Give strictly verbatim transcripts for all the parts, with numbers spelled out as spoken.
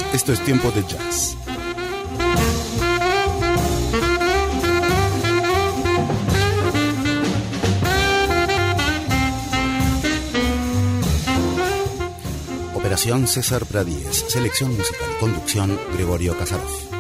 Esto es Tiempo de Jazz. Operación César Pradíez. Selección musical. Conducción Gregorio Casarov.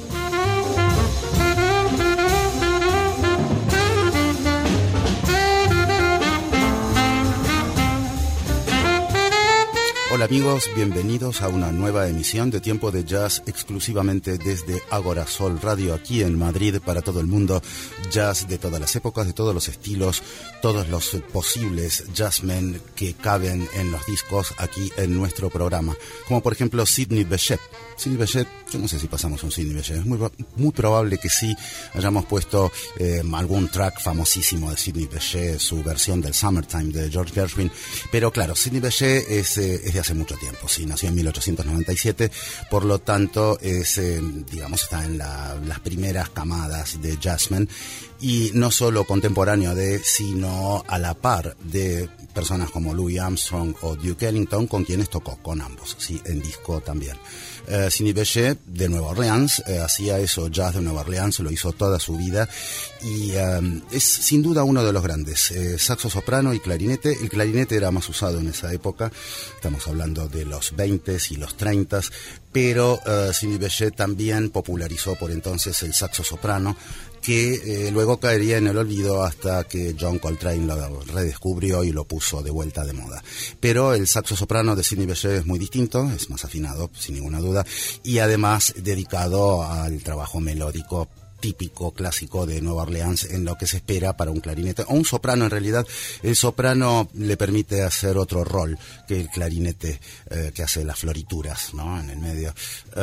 Hola amigos, bienvenidos a una nueva emisión de Tiempo de Jazz exclusivamente desde Agora Sol Radio aquí en Madrid para todo el mundo. Jazz de todas las épocas, de todos los estilos, todos los posibles jazzmen que caben en los discos aquí en nuestro programa. Como por ejemplo Sidney Bechet. Sidney Bechet, yo no sé si pasamos un Sidney Bechet, es muy, muy probable que sí hayamos puesto eh, algún track famosísimo de Sidney Bechet, su versión del Summertime de George Gershwin, pero claro, Sidney Bechet es, eh, es de hace mucho tiempo, sí, nació en mil ochocientos noventa y siete, por lo tanto es, eh, digamos, está en la, las primeras camadas de jazzmen, y no solo contemporáneo de, sino a la par de personas como Louis Armstrong o Duke Ellington, con quienes tocó, con ambos, sí, en disco también. Uh, Sidney Bechet de Nueva Orleans, uh, hacía eso, jazz de Nueva Orleans, lo hizo toda su vida y um, es sin duda uno de los grandes, eh, saxo soprano y clarinete. El clarinete era más usado en esa época, estamos hablando de los veintes y los treintas, pero uh, Sidney Bechet también popularizó por entonces el saxo soprano, que eh, luego caería en el olvido hasta que John Coltrane lo redescubrió y lo puso de vuelta de moda. Pero el saxo soprano de Sidney Bechet es muy distinto, es más afinado, sin ninguna duda, y además dedicado al trabajo melódico típico, clásico de Nueva Orleans, en lo que se espera para un clarinete, o un soprano en realidad. El soprano le permite hacer otro rol que el clarinete, eh, que hace las florituras, ¿no?, en el medio.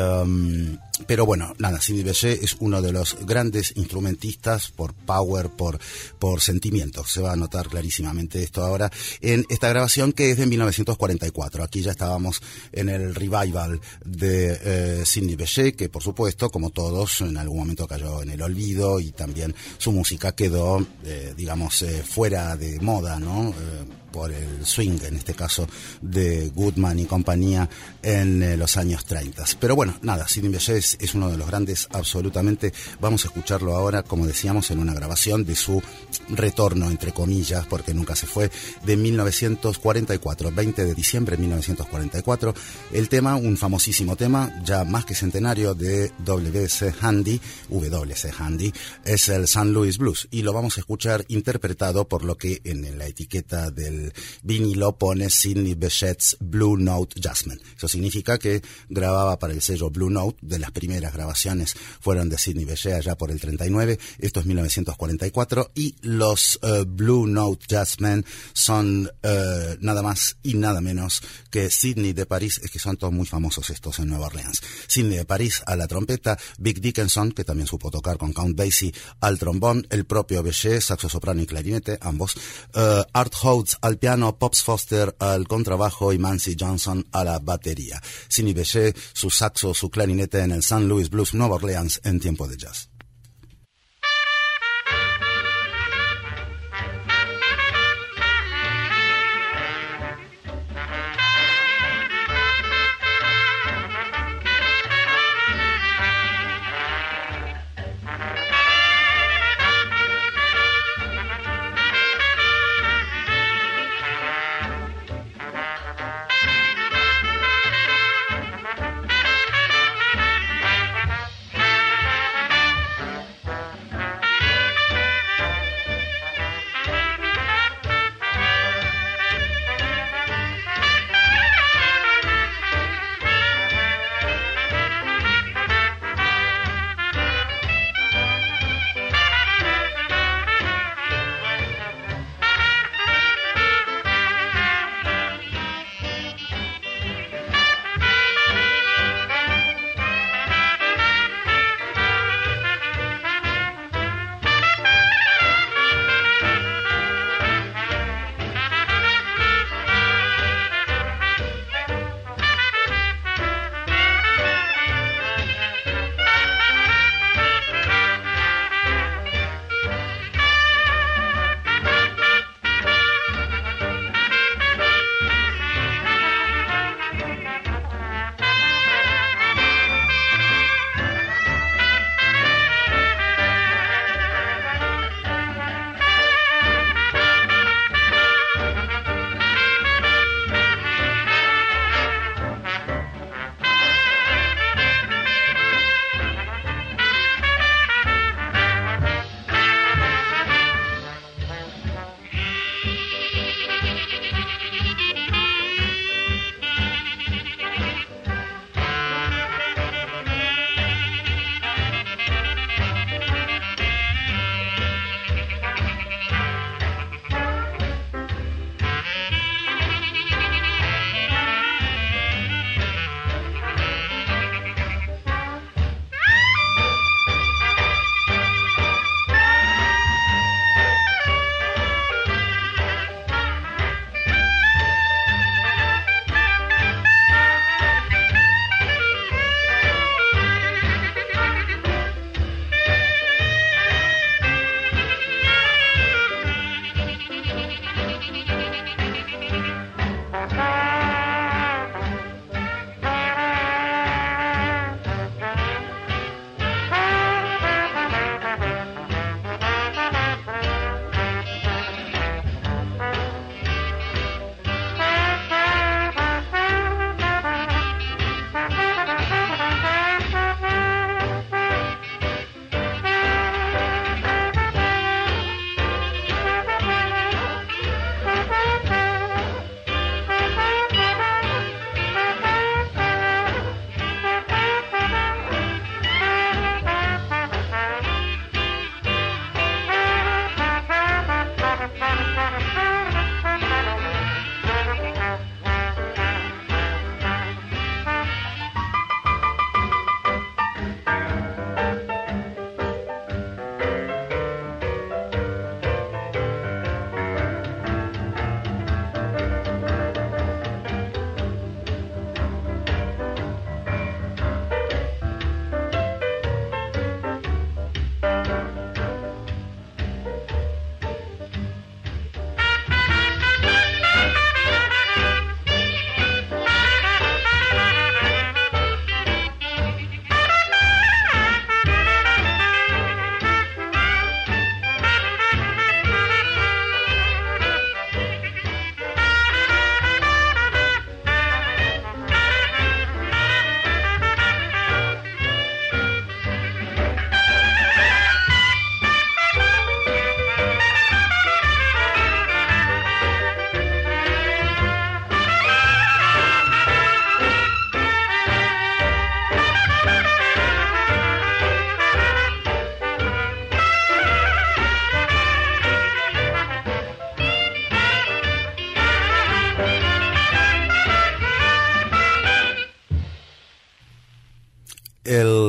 Um, pero bueno, nada, Sidney Bechet es uno de los grandes instrumentistas por power, por, por sentimiento. Se va a notar clarísimamente esto ahora en esta grabación, que es de mil novecientos cuarenta y cuatro. Aquí ya estábamos en el revival de eh, Sidney Bechet, que por supuesto, como todos, en algún momento cayó en el olvido y también su música quedó, eh, digamos, eh, fuera de moda, ¿no? Eh, por el swing, en este caso, de Goodman y compañía en eh, los años treinta. Pero bueno, nada, Sidney Bechet es, es uno de los grandes, absolutamente. Vamos a escucharlo ahora, como decíamos, en una grabación de su retorno, entre comillas, porque nunca se fue, de mil novecientos cuarenta y cuatro, veinte de diciembre de mil novecientos cuarenta y cuatro. El tema, un famosísimo tema, ya más que centenario, de W C Handy, W C Handy, es el Saint Louis Blues, y lo vamos a escuchar interpretado por lo que en la etiqueta del vinilo pone Sidney Bechet's Blue Note Jazzmen. Eso significa que grababa para el sello Blue Note. De las primeras grabaciones fueron de Sidney Bechet allá por el treinta y nueve, esto es mil novecientos cuarenta y cuatro, y los uh, Blue Note Jazzmen son uh, nada más y nada menos que Sidney de París. Es que son todos muy famosos estos en Nueva Orleans. Sidney de París a la trompeta, Vic Dickinson, que también supo tocar con Count Basie, al trombón, el propio Bechet, saxo soprano y clarinete, ambos, uh, Art Hodes al piano, Pops Foster al contrabajo y Mancy Johnson a la batería. Sidney Bechet, su saxo, su clarinete en el Saint Louis Blues Nueva Orleans en Tiempo de Jazz.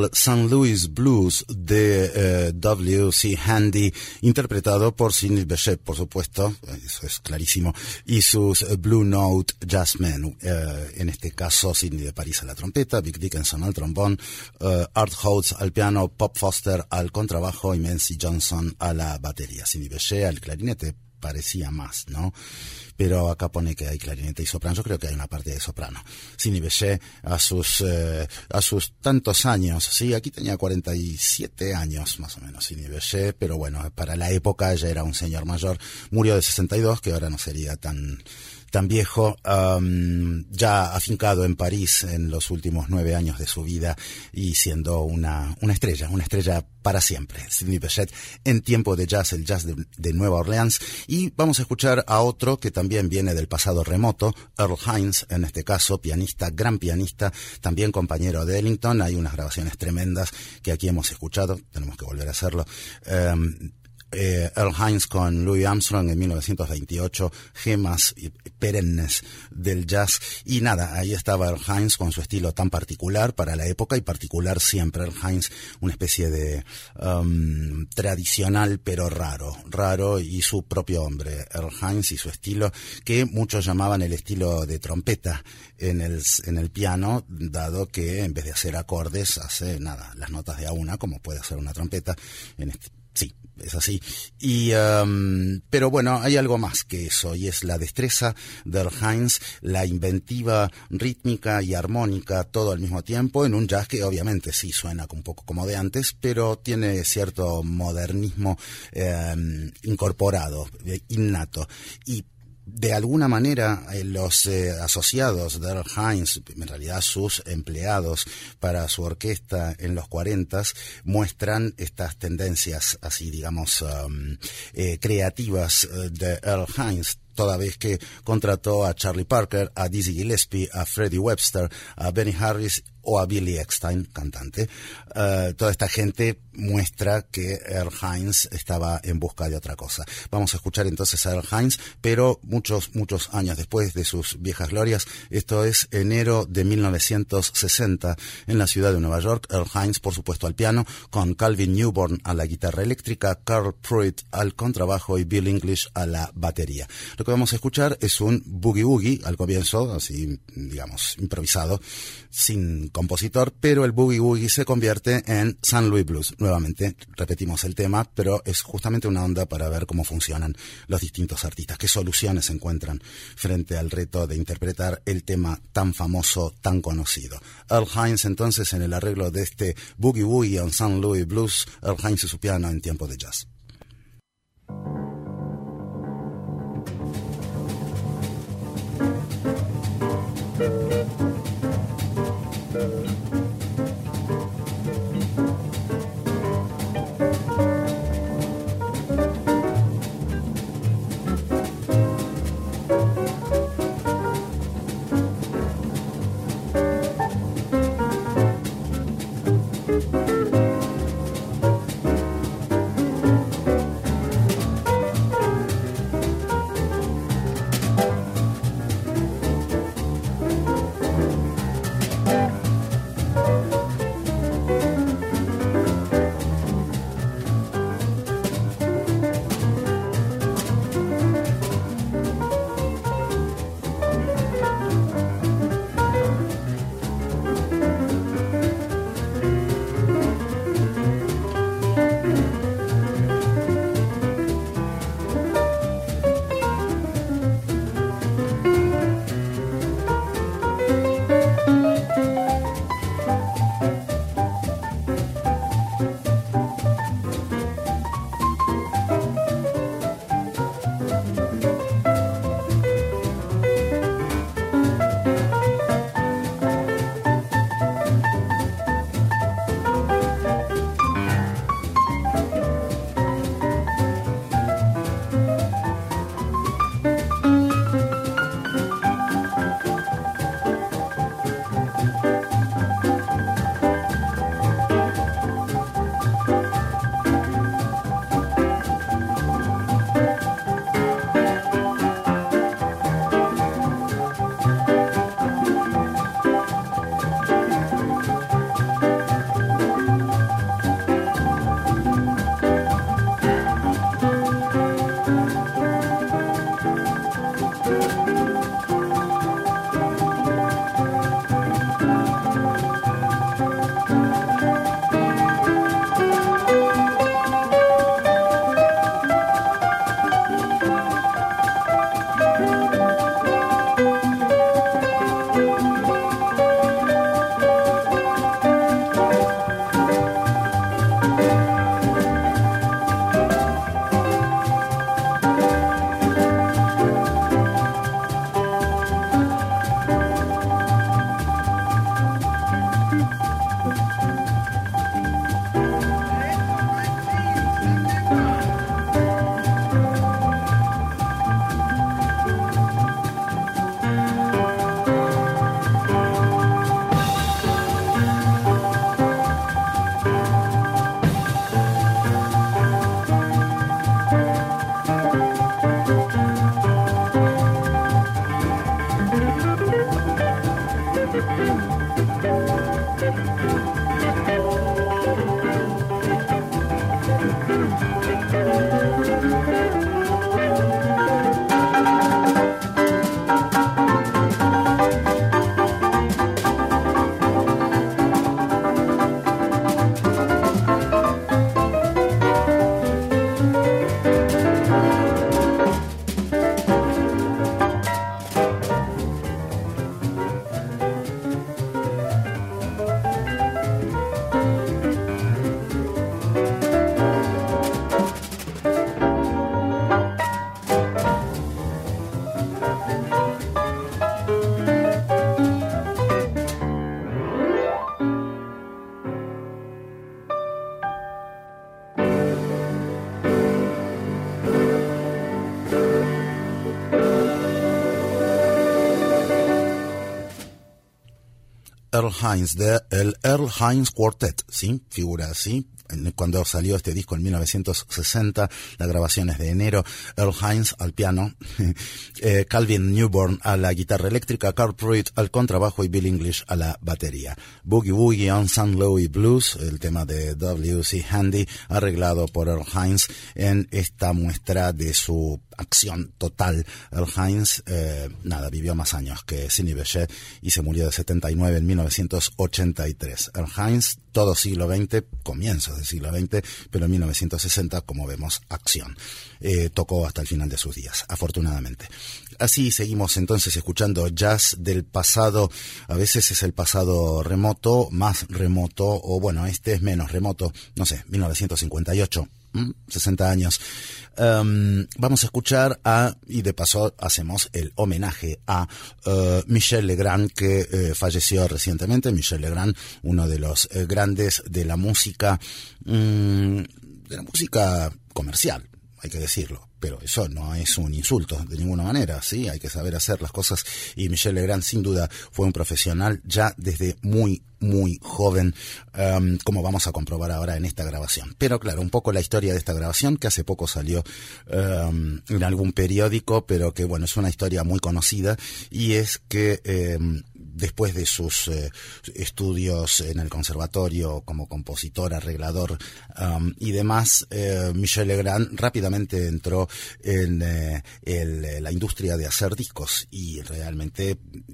el Saint Louis Blues de eh, W C Handy, interpretado por Sidney Bechet, por supuesto, eso es clarísimo, y sus Blue Note Jazzmen, eh, en este caso Sidney de París a la trompeta, Vic Dickinson al trombón, eh, Art Hodes al piano, Pop Foster al contrabajo y Mency Johnson a la batería. Sidney Bechet al clarinete, parecía más, ¿no? Pero acá pone que hay clarinete y soprano. Yo creo que hay una parte de soprano. Sidney Bechet a sus eh, a sus tantos años, sí, aquí tenía cuarenta y siete años más o menos Sidney Bechet, pero bueno, para la época ya era un señor mayor. Murió de sesenta y dos, que ahora no sería tan tan viejo, um, ya afincado en París en los últimos nueve años de su vida y siendo una, una estrella, una estrella para siempre. Sidney Bechet en tiempo de jazz, el jazz de, de Nueva Orleans. Y vamos a escuchar a otro que también viene del pasado remoto, Earl Hines, en este caso, pianista, gran pianista, también compañero de Ellington. Hay unas grabaciones tremendas que aquí hemos escuchado, tenemos que volver a hacerlo. Um, Eh, Earl Hines con Louis Armstrong en mil novecientos veintiocho, gemas perennes del jazz. Y nada, ahí estaba Earl Hines con su estilo tan particular para la época y particular siempre. Earl Hines, una especie de um, tradicional pero raro, raro y su propio hombre. Earl Hines y su estilo que muchos llamaban el estilo de trompeta en el, en el piano, dado que en vez de hacer acordes hace nada, las notas de a una, como puede hacer una trompeta en este. Sí, es así. Y, um, pero bueno, hay algo más que eso, y es la destreza de Earl Hines, la inventiva rítmica y armónica, todo al mismo tiempo, en un jazz que obviamente sí suena un poco como de antes, pero tiene cierto modernismo eh, incorporado, innato. Y de alguna manera, eh, los eh, asociados de Earl Hines, en realidad sus empleados para su orquesta en los cuarentas, muestran estas tendencias así, digamos, um, eh, creativas uh, de Earl Hines, toda vez que contrató a Charlie Parker, a Dizzy Gillespie, a Freddie Webster, a Benny Harris o a Billy Eckstine, cantante. Uh, toda esta gente muestra que Earl Hines estaba en busca de otra cosa. Vamos a escuchar entonces a Earl Hines, pero muchos, muchos años después de sus viejas glorias. Esto es enero de mil novecientos sesenta en la ciudad de Nueva York. Earl Hines, por supuesto, al piano, con Calvin Newborn a la guitarra eléctrica, Carl Pruitt al contrabajo y Bill English a la batería. Lo que vamos a escuchar es un boogie woogie al comienzo, así, digamos, improvisado, sin compositor, pero el boogie woogie se convierte en Saint Louis Blues. Nuevamente, repetimos el tema, pero es justamente una onda para ver cómo funcionan los distintos artistas, qué soluciones se encuentran frente al reto de interpretar el tema tan famoso, tan conocido. Earl Hines, entonces, en el arreglo de este boogie woogie en Saint Louis Blues, Earl Hines y su piano en tiempo de jazz. Earl Hines, de el Earl Hines Quartet, ¿sí? Figura así. Cuando salió este disco en mil novecientos sesenta, la grabación es de enero. Earl Hines al piano, eh, Calvin Newborn a la guitarra eléctrica, Carl Pruitt al contrabajo y Bill English a la batería. Boogie Woogie on Saint Louis Blues, el tema de W C Handy, arreglado por Earl Hines en esta muestra de su acción total. Earl Hines, eh, nada, vivió más años que Sidney Bechet y se murió de setenta y nueve en mil novecientos ochenta y tres. Earl Hines, todo siglo veinte, comienzos del siglo veinte, pero en mil novecientos sesenta, como vemos, acción. Eh, tocó hasta el final de sus días, afortunadamente. Así seguimos entonces escuchando jazz del pasado. A veces es el pasado remoto, más remoto, o bueno, este es menos remoto, no sé, mil novecientos cincuenta y ocho. sesenta años. Um, vamos a escuchar a, y de paso hacemos el homenaje a uh, Michel Legrand, que uh, falleció recientemente. Michel Legrand, uno de los uh, grandes de la música, um, de la música comercial, hay que decirlo. Pero eso no es un insulto de ninguna manera, ¿sí? Hay que saber hacer las cosas, y Michel Legrand sin duda fue un profesional ya desde muy, muy joven, um, como vamos a comprobar ahora en esta grabación. Pero claro, un poco la historia de esta grabación, que hace poco salió um, en algún periódico, pero que bueno, es una historia muy conocida, y es que um, después de sus eh, estudios en el conservatorio como compositor, arreglador um, y demás, eh, Michel Legrand rápidamente entró en eh, el, la industria de hacer discos, y realmente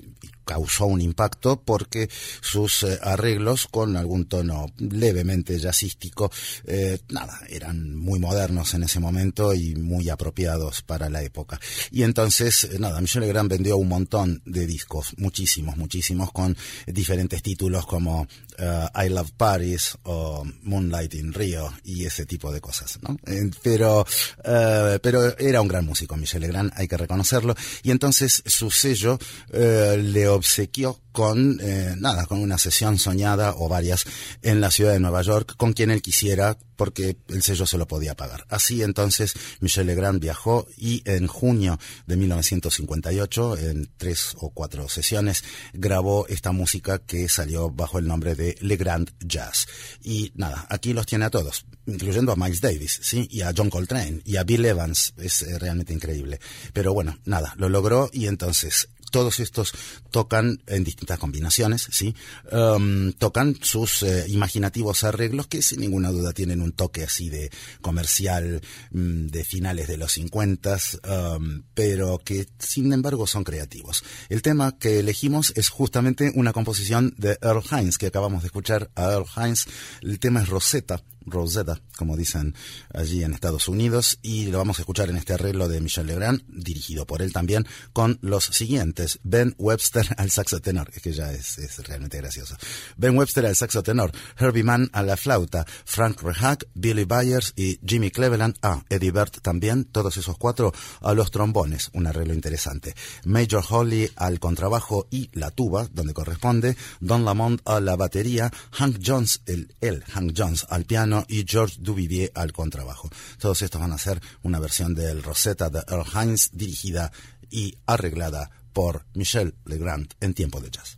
causó un impacto porque sus eh, arreglos, con algún tono levemente jazzístico, eh, nada, eran muy modernos en ese momento y muy apropiados para la época. Y entonces, eh, nada, Michel Legrand vendió un montón de discos, muchísimos, muchísimos, con diferentes títulos como uh, I Love Paris o Moonlight in Rio y ese tipo de cosas, ¿no? Eh, pero, uh, pero era un gran músico Michel Legrand, hay que reconocerlo, y entonces su sello uh, le obsequió con, eh, nada, con una sesión soñada o varias en la ciudad de Nueva York, con quien él quisiera, porque el sello se lo podía pagar. Así entonces Michel Legrand viajó, y en junio de mil novecientos cincuenta y ocho, en tres o cuatro sesiones, grabó esta música que salió bajo el nombre de Legrand Jazz. Y nada, aquí los tiene a todos, incluyendo a Miles Davis, ¿sí? Y a John Coltrane, y a Bill Evans. Es eh, realmente increíble. Pero bueno, nada, lo logró, y entonces todos estos tocan en distintas combinaciones, ¿sí? Um, tocan sus eh, imaginativos arreglos, que sin ninguna duda tienen un toque así de comercial, um, de finales de los cincuenta, um, pero que sin embargo son creativos. El tema que elegimos es justamente una composición de Earl Hines, que acabamos de escuchar a Earl Hines. El tema es Rosetta, Rosetta, como dicen allí en Estados Unidos, y lo vamos a escuchar en este arreglo de Michel Legrand, dirigido por él también, con los siguientes: Ben Webster al saxo tenor, es que ya es, es realmente gracioso. Ben Webster al saxo tenor, Herbie Mann a la flauta, Frank Rehak, Billy Byers y Jimmy Cleveland, ah, Eddie Bert también, todos esos cuatro a los trombones, un arreglo interesante. Major Holly al contrabajo y la tuba, donde corresponde, Don Lamont a la batería, Hank Jones, el, el Hank Jones al piano, y George Duvivier al contrabajo. Todos estos van a ser una versión del Rosetta de Earl Hines, dirigida y arreglada por Michel Legrand en Tiempo de Jazz.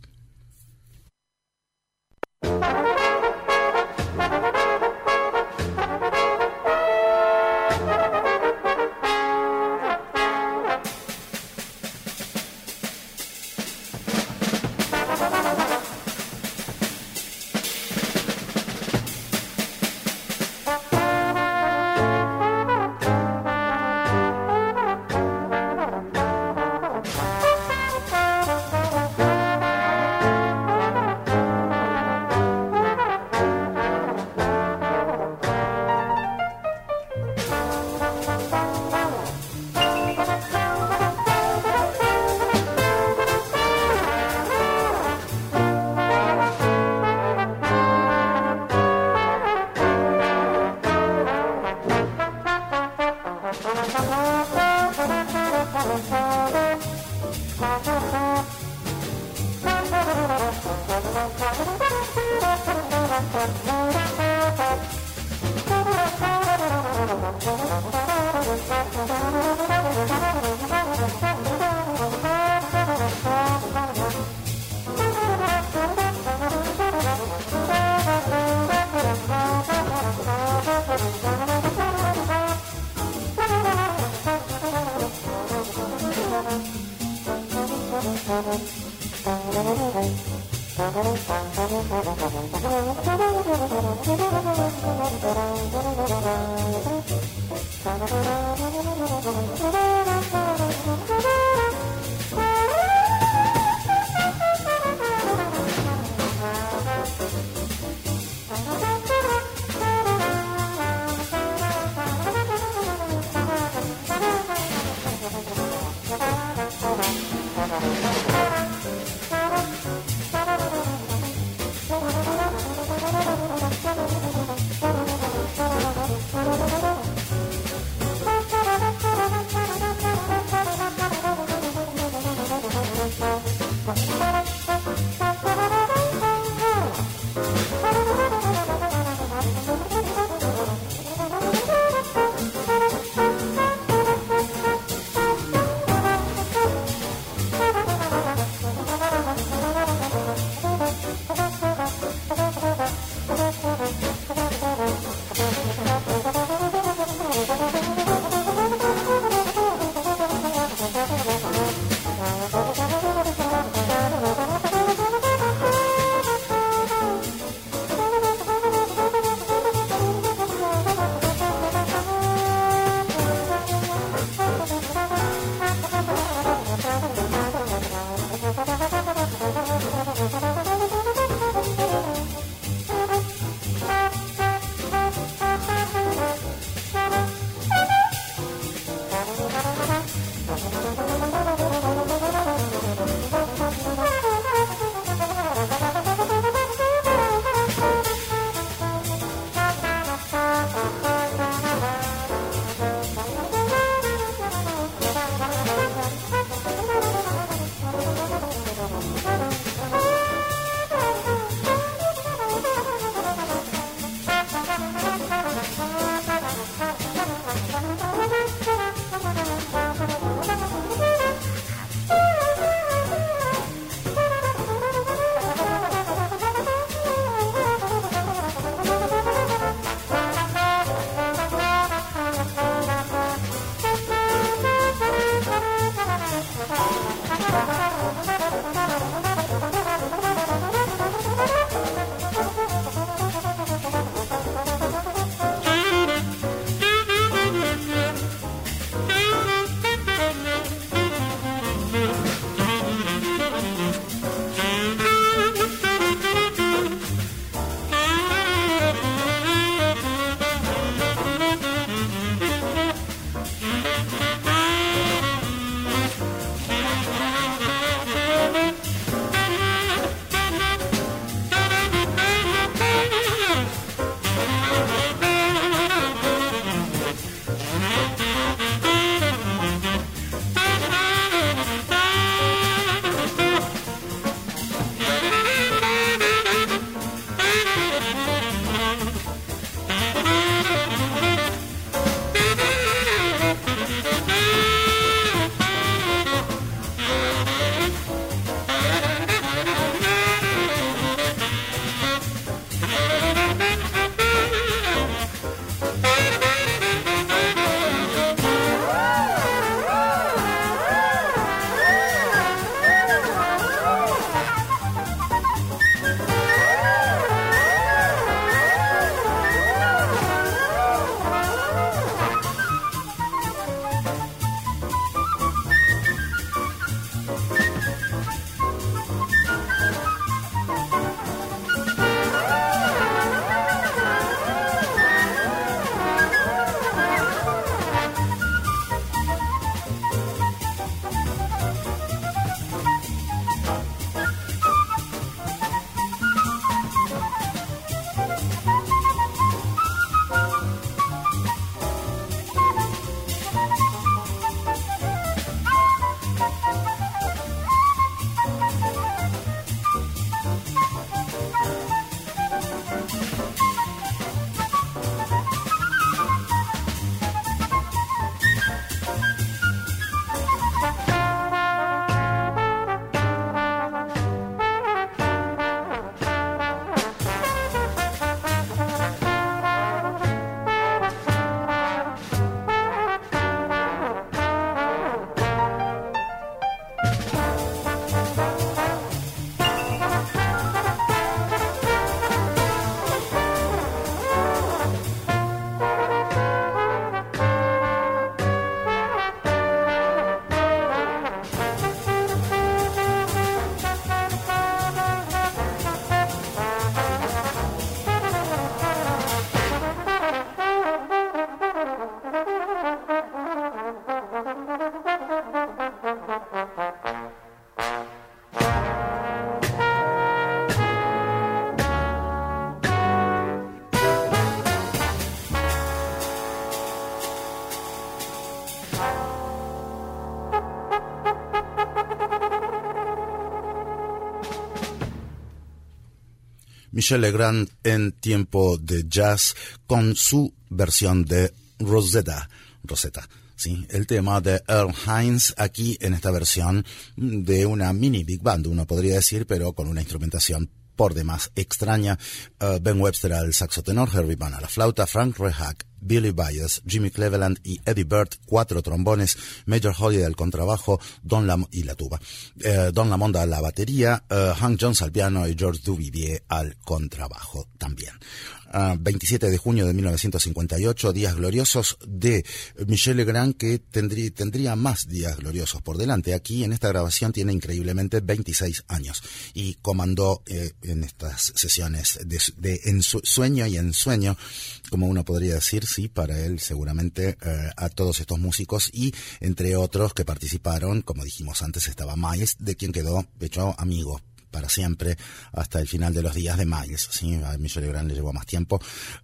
Michel Legrand en Tiempo de Jazz con su versión de Rosetta. Rosetta, sí, el tema de Earl Hines aquí en esta versión de una mini big band, uno podría decir, pero con una instrumentación por demás extraña. Uh, Ben Webster al saxo tenor, Herbie Mann a la flauta, Frank Rehack, Billy Byers, Jimmy Cleveland y Eddie Bird, cuatro trombones, Major Holiday al contrabajo, Don Lam y la tuba, uh, Don Lamonda a la batería, uh, Hank Jones al piano y George Duvivier al contrabajo también. Uh, veintisiete de junio de mil novecientos cincuenta y ocho, días gloriosos de Michel Legrand, que tendría, tendría más días gloriosos por delante. Aquí en esta grabación tiene increíblemente veintiséis años y comandó eh, en estas sesiones de, de ensueño y ensueño, como uno podría decir, sí, para él seguramente eh, a todos estos músicos, y entre otros que participaron, como dijimos antes, estaba Miles, de quien quedó hecho amigo para siempre hasta el final de los días de Miles, ¿sí? A Michel Legrand le llevó más tiempo,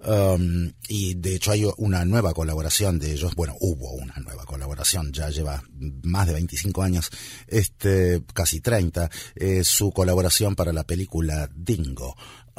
um, y de hecho hay una nueva colaboración de ellos, bueno, hubo una nueva colaboración, ya lleva más de veinticinco años, este, casi treinta, eh, su colaboración para la película Dingo.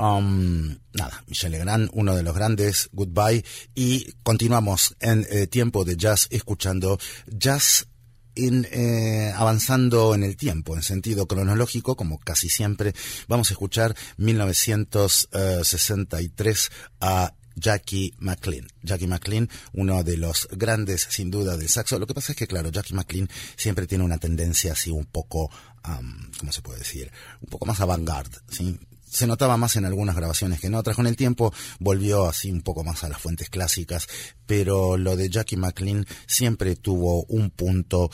Um, nada, Michel Legrand, uno de los grandes, Goodbye, y continuamos en eh, Tiempo de Jazz escuchando jazz In, eh, avanzando en el tiempo, en sentido cronológico, como casi siempre. Vamos a escuchar mil novecientos sesenta y tres a Jackie McLean. Jackie McLean, uno de los grandes, sin duda, del saxo. Lo que pasa es que, claro, Jackie McLean siempre tiene una tendencia así un poco, um, ¿cómo se puede decir? Un poco más avant-garde, ¿sí? Se notaba más en algunas grabaciones que en otras. Con el tiempo volvió así un poco más a las fuentes clásicas, pero lo de Jackie McLean siempre tuvo un punto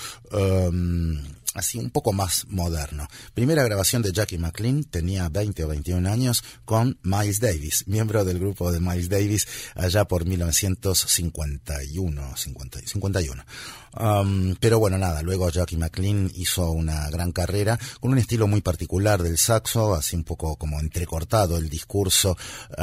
um, así un poco más moderno. Primera grabación de Jackie McLean, tenía veinte o veintiún años, con Miles Davis, miembro del grupo de Miles Davis, allá por mil novecientos cincuenta y uno, cincuenta, cincuenta y uno. Um, pero bueno, nada, luego Jackie McLean hizo una gran carrera con un estilo muy particular del saxo, así un poco como entrecortado el discurso,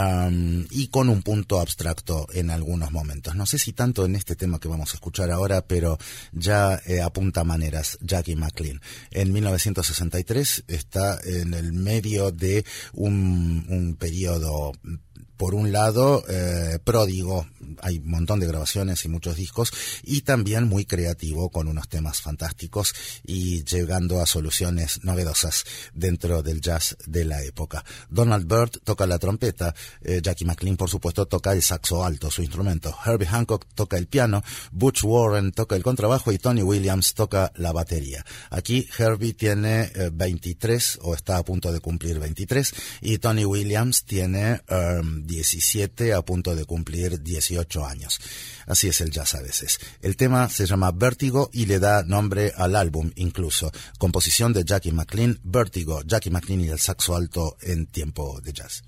um, y con un punto abstracto en algunos momentos. No sé si tanto en este tema que vamos a escuchar ahora, pero ya eh, apunta maneras Jackie McLean. En mil novecientos sesenta y tres está en el medio de un, un periodo, por un lado, eh, pródigo, hay un montón de grabaciones y muchos discos, y también muy creativo, con unos temas fantásticos y llegando a soluciones novedosas dentro del jazz de la época. Donald Byrd toca la trompeta, eh, Jackie McLean, por supuesto, toca el saxo alto, su instrumento. Herbie Hancock toca el piano, Butch Warren toca el contrabajo y Tony Williams toca la batería. Aquí Herbie tiene eh, veintitrés, o está a punto de cumplir veintitrés, y Tony Williams tiene um, diecisiete, a punto de cumplir dieciocho años. Así es el jazz a veces. El tema se llama Vértigo y le da nombre al álbum incluso. Composición de Jackie McLean, Vértigo, Jackie McLean y el saxo alto en Tiempo de Jazz.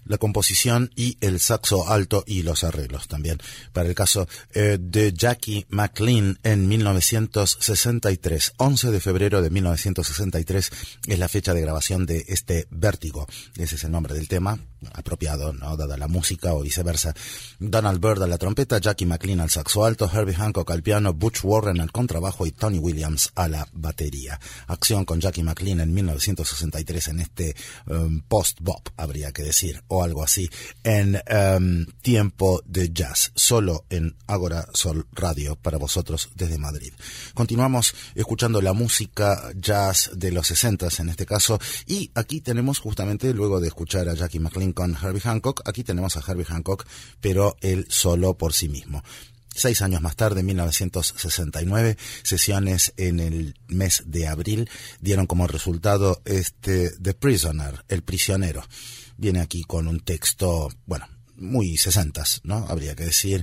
la composición y el saxo alto y los arreglos también. Para el caso eh, de Jackie McLean en mil novecientos sesenta y tres, once de febrero de mil novecientos sesenta y tres es la fecha de grabación de este Vértigo. Ese es el nombre del tema, apropiado, ¿no?, dada la música o viceversa. Donald Byrd a la trompeta, Jackie McLean al saxo alto, Herbie Hancock al piano, Butch Warren al contrabajo y Tony Williams a la batería. Acción con Jackie McLean en mil novecientos sesenta y tres en este um, post-bop, habría que decir, o algo así, en um, tiempo de jazz, solo en Agora Sol Radio para vosotros desde Madrid. Continuamos escuchando la música jazz de los sesentas en este caso, y aquí tenemos justamente, luego de escuchar a Jackie McLean con Herbie Hancock, aquí tenemos a Herbie Hancock, pero él solo por sí mismo. Seis años más tarde, en mil novecientos sesenta y nueve, sesiones en el mes de abril dieron como resultado este The Prisoner, El Prisionero. Viene aquí con un texto, bueno, muy sesentas, ¿no? Habría que decir,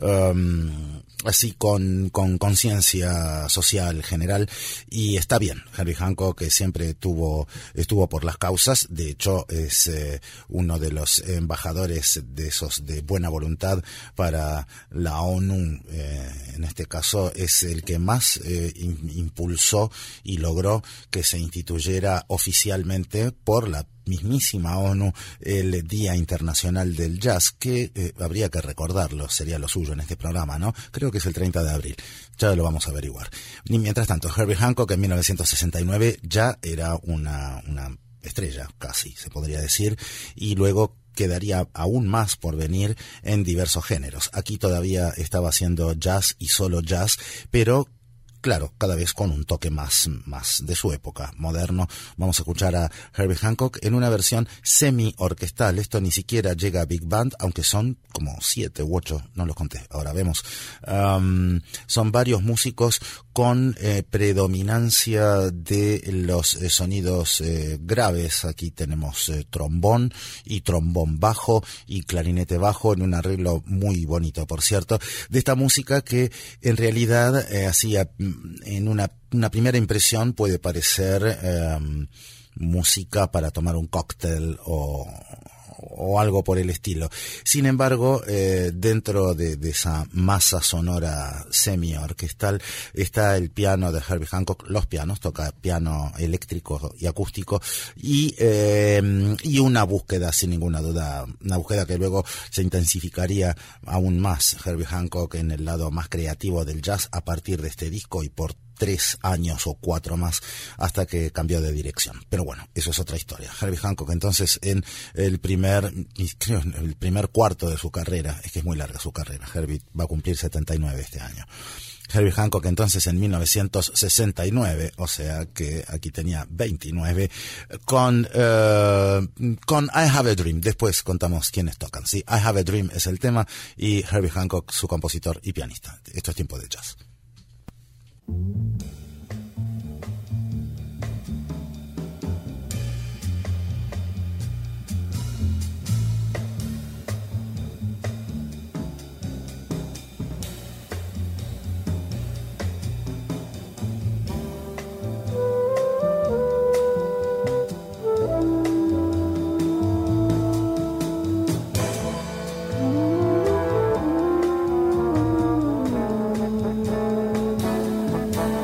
um, así con con conciencia social general, y está bien. Herbie Hancock, que siempre tuvo estuvo por las causas, de hecho es eh, uno de los embajadores de esos de buena voluntad para la ONU, eh, en este caso es el que más eh, in, impulsó y logró que se instituyera oficialmente por la mismísima ONU el Día Internacional del Jazz, que eh, habría que recordarlo, sería lo suyo en este programa, ¿no? Creo que es el treinta de abril, ya lo vamos a averiguar. Y mientras tanto, Herbie Hancock en mil novecientos sesenta y nueve ya era una, una estrella, casi se podría decir, y luego quedaría aún más por venir en diversos géneros. Aquí todavía estaba haciendo jazz y solo jazz, pero claro, cada vez con un toque más, más de su época, moderno. Vamos a escuchar a Herbie Hancock en una versión semi-orquestal. Esto ni siquiera llega a Big Band, aunque son como siete u ocho, no los conté, ahora vemos. Um, son varios músicos con eh, predominancia de los eh, sonidos eh, graves. Aquí tenemos eh, trombón y trombón bajo y clarinete bajo en un arreglo muy bonito, por cierto, de esta música que en realidad eh, hacía en una, una primera impresión puede parecer eh, música para tomar un cóctel o, o algo por el estilo. Sin embargo, eh, dentro de, de esa masa sonora semi-orquestal está el piano de Herbie Hancock, los pianos, toca piano eléctrico y acústico, y, eh, y una búsqueda, sin ninguna duda, una búsqueda que luego se intensificaría aún más, Herbie Hancock, en el lado más creativo del jazz a partir de este disco y por tres años o cuatro más hasta que cambió de dirección. Pero bueno, eso es otra historia. Herbie Hancock entonces en el primer, creo, el primer cuarto de su carrera, es que es muy larga su carrera, Herbie va a cumplir setenta y nueve este año. Herbie Hancock entonces en mil novecientos sesenta y nueve, o sea que aquí tenía veintinueve, con, uh, con I Have a Dream. Después contamos quiénes tocan. Sí, I Have a Dream es el tema y Herbie Hancock, su compositor y pianista. Esto es tiempo de jazz. Thank you.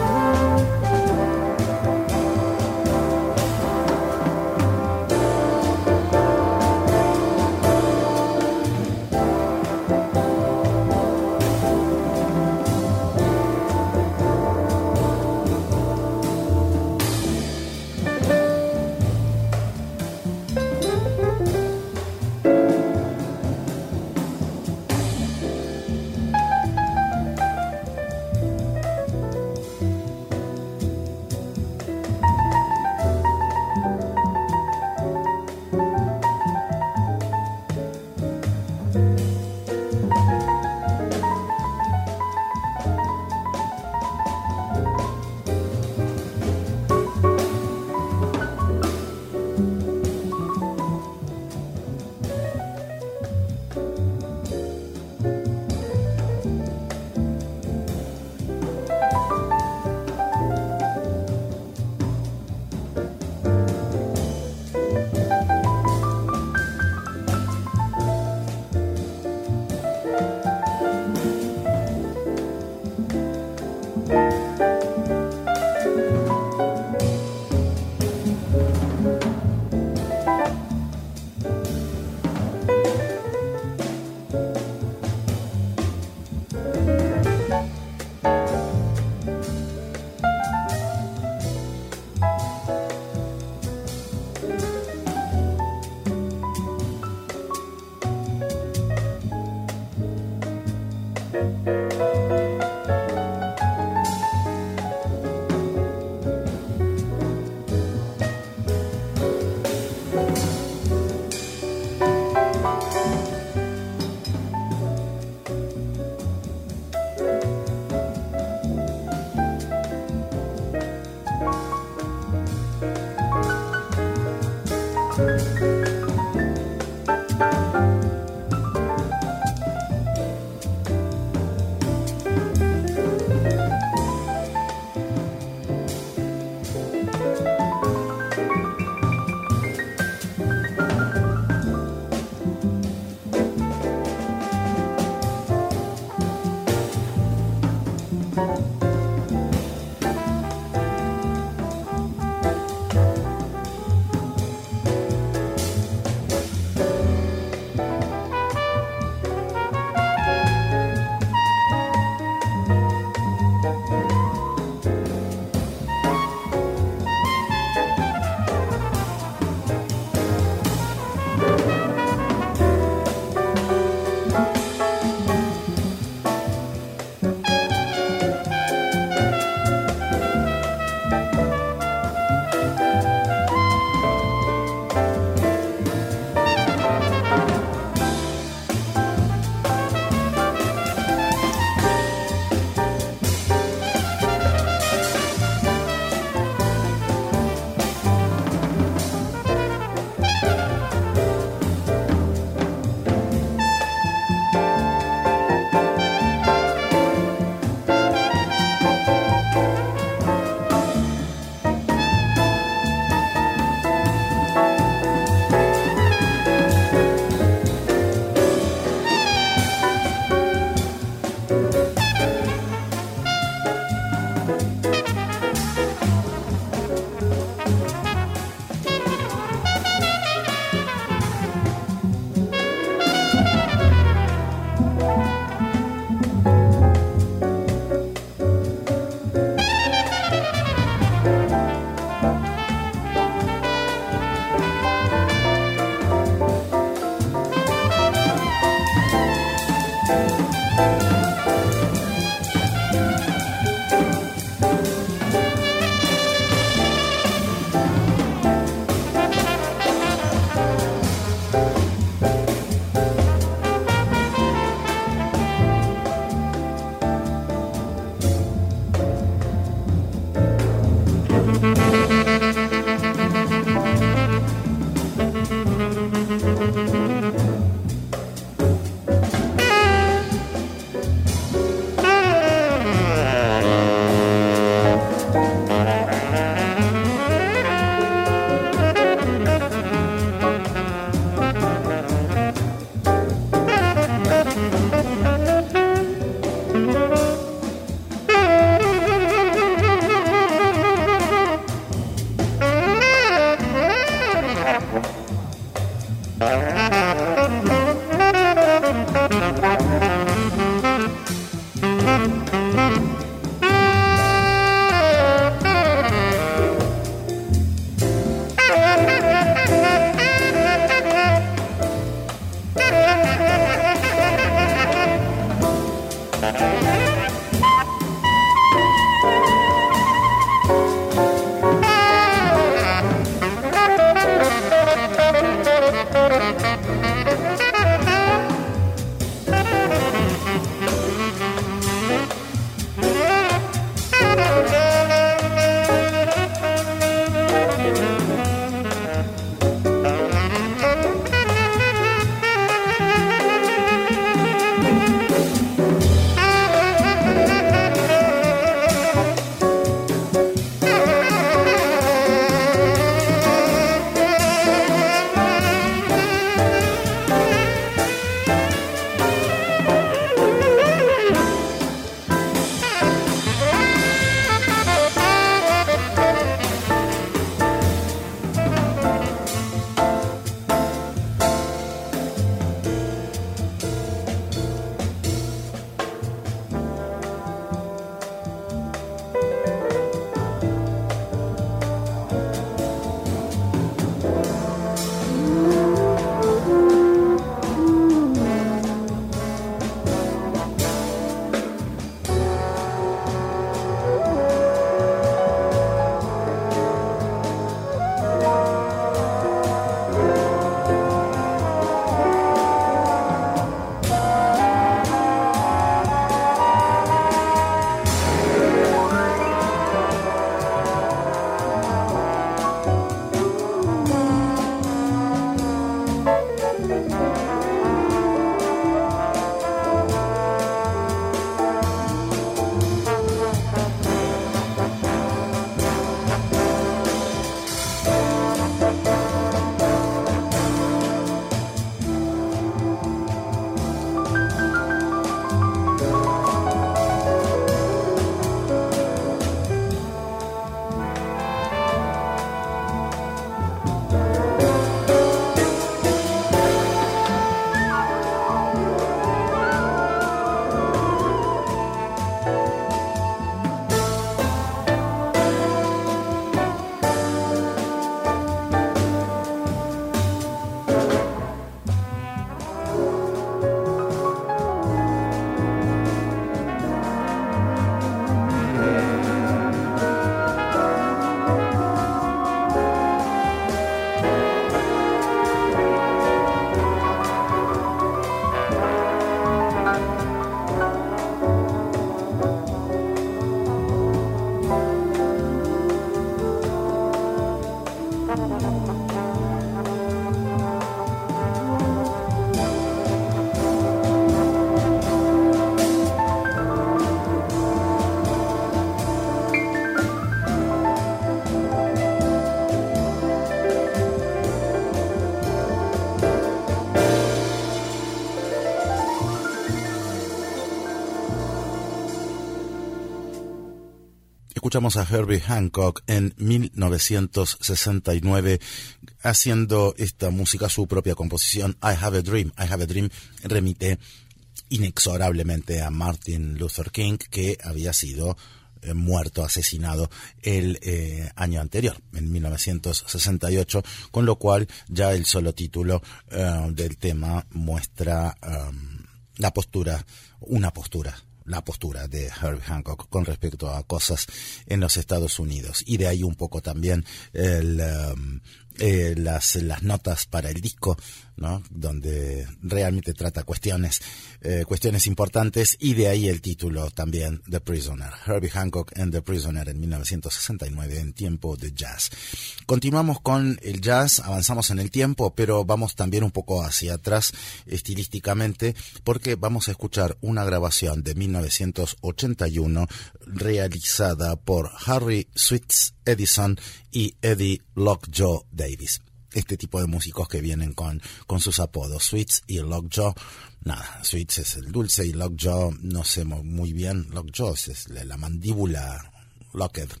Escuchamos a Herbie Hancock en mil novecientos sesenta y nueve haciendo esta música, su propia composición, I Have a Dream. I Have a Dream remite inexorablemente a Martin Luther King, que había sido eh, muerto, asesinado el eh, año anterior, en mil novecientos sesenta y ocho, con lo cual ya el solo título uh, del tema muestra um, la postura, una postura, la postura de Herbie Hancock con respecto a cosas en los Estados Unidos, y de ahí un poco también el, um, eh, las, las notas para el disco, ¿no? Donde realmente trata cuestiones eh, cuestiones importantes, y de ahí el título también, The Prisoner. Herbie Hancock and The Prisoner en mil novecientos sesenta y nueve en tiempo de jazz. Continuamos con el jazz, avanzamos en el tiempo, pero vamos también un poco hacia atrás estilísticamente, porque vamos a escuchar una grabación de mil novecientos ochenta y uno realizada por Harry Sweets Edison y Eddie Lockjaw Davis. Este tipo de músicos que vienen con, con sus apodos, Sweets y Lockjaw. Nada, Sweets es el dulce y Lockjaw no sé muy bien. Lockjaw es la, la mandíbula Locked.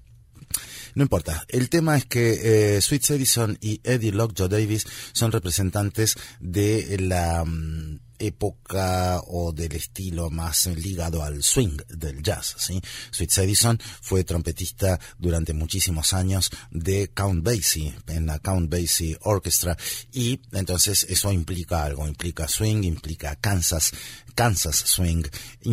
No importa. El tema es que eh, Sweets Edison y Eddie Lockjaw Davis son representantes de la um, época o del estilo más ligado al swing del jazz, ¿sí? Sweets Edison fue trompetista durante muchísimos años de Count Basie, en la Count Basie Orchestra, y entonces eso implica algo, implica swing, implica Kansas, Kansas swing,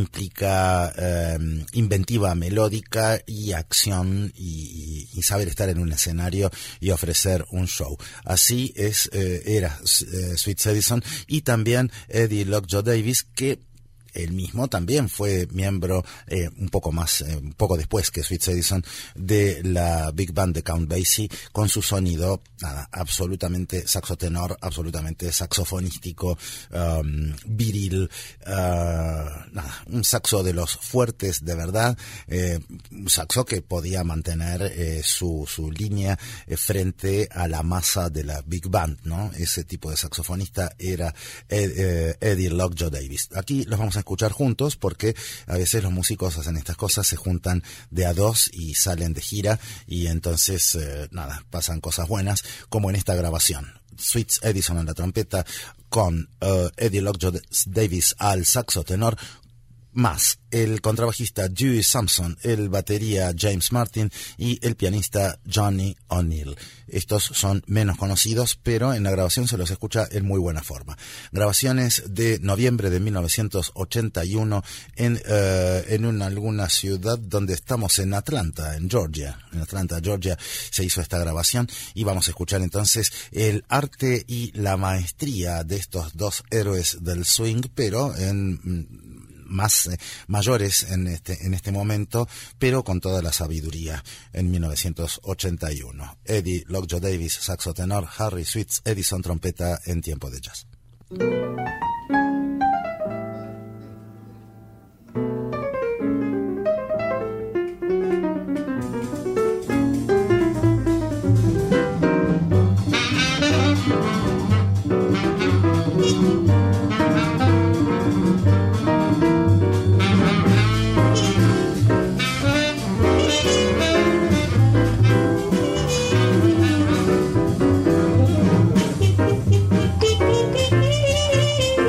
implica eh, inventiva melódica y acción y, y saber estar en un escenario y ofrecer un show. Así es, eh, era eh, Sweets Edison, y también Eddie Lockjaw Davis, que él mismo también fue miembro eh, un poco más, eh, un poco después que Sweets Edison, de la Big Band de Count Basie, con su sonido, nada, absolutamente saxotenor, absolutamente saxofonístico, um, viril, uh, nada, un saxo de los fuertes de verdad, eh, un saxo que podía mantener eh, su, su línea eh, frente a la masa de la Big Band, ¿no? Ese tipo de saxofonista era Ed, eh, Eddie Lockjaw Davis. Aquí los vamos a escuchar juntos porque a veces los músicos hacen estas cosas, se juntan de a dos y salen de gira, y entonces eh, nada, pasan cosas buenas, como en esta grabación. Sweets Edison en la trompeta con uh, Eddie Lockjaw Davis al saxo tenor, más el contrabajista Dewey Sampson, el batería James Martin y el pianista Johnny O'Neill. Estos son menos conocidos, pero en la grabación se los escucha en muy buena forma. Grabaciones de noviembre de mil novecientos ochenta y uno en, uh, en una, alguna ciudad donde estamos, en Atlanta, en Georgia. En Atlanta, Georgia, se hizo esta grabación, y vamos a escuchar entonces el arte y la maestría de estos dos héroes del swing, pero en más eh, mayores en este en este momento, pero con toda la sabiduría. En mil novecientos ochenta y uno, Eddie Lockjaw Davis, saxo tenor, Harry Sweets Edison, trompeta, en Tiempo de Jazz. Thank you.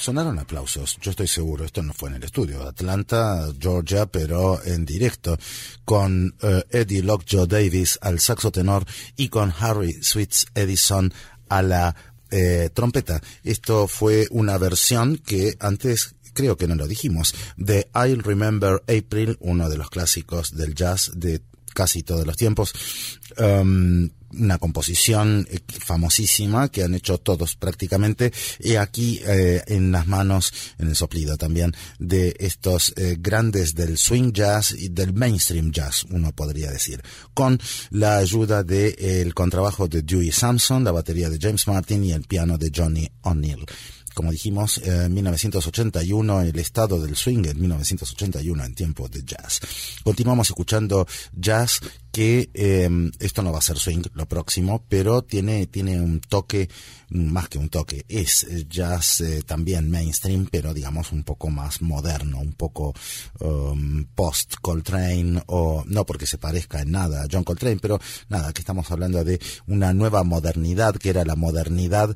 sonaron aplausos, yo estoy seguro, esto no fue en el estudio, Atlanta, Georgia, pero en directo, con uh, Eddie Lockjaw Davis al saxo tenor y con Harry Sweets Edison a la eh, trompeta. Esto fue una versión que antes, creo que no lo dijimos, de I'll Remember April, uno de los clásicos del jazz de casi todos los tiempos. Um, una composición famosísima que han hecho todos prácticamente, y aquí eh, en las manos, en el soplido también, de estos eh, grandes del swing jazz y del mainstream jazz, uno podría decir, con la ayuda del de, contrabajo de Dewey Sampson, la batería de James Martin y el piano de Johnny O'Neill. Como dijimos, en eh, mil novecientos ochenta y uno, el estado del swing en mil novecientos ochenta y uno en tiempo de jazz. Continuamos escuchando jazz que, eh, esto no va a ser swing lo próximo, pero tiene, tiene un toque, más que un toque, es jazz eh, también mainstream, pero digamos un poco más moderno, un poco um, post Coltrane, o no porque se parezca en nada a John Coltrane, pero nada, que estamos hablando de una nueva modernidad, que era la modernidad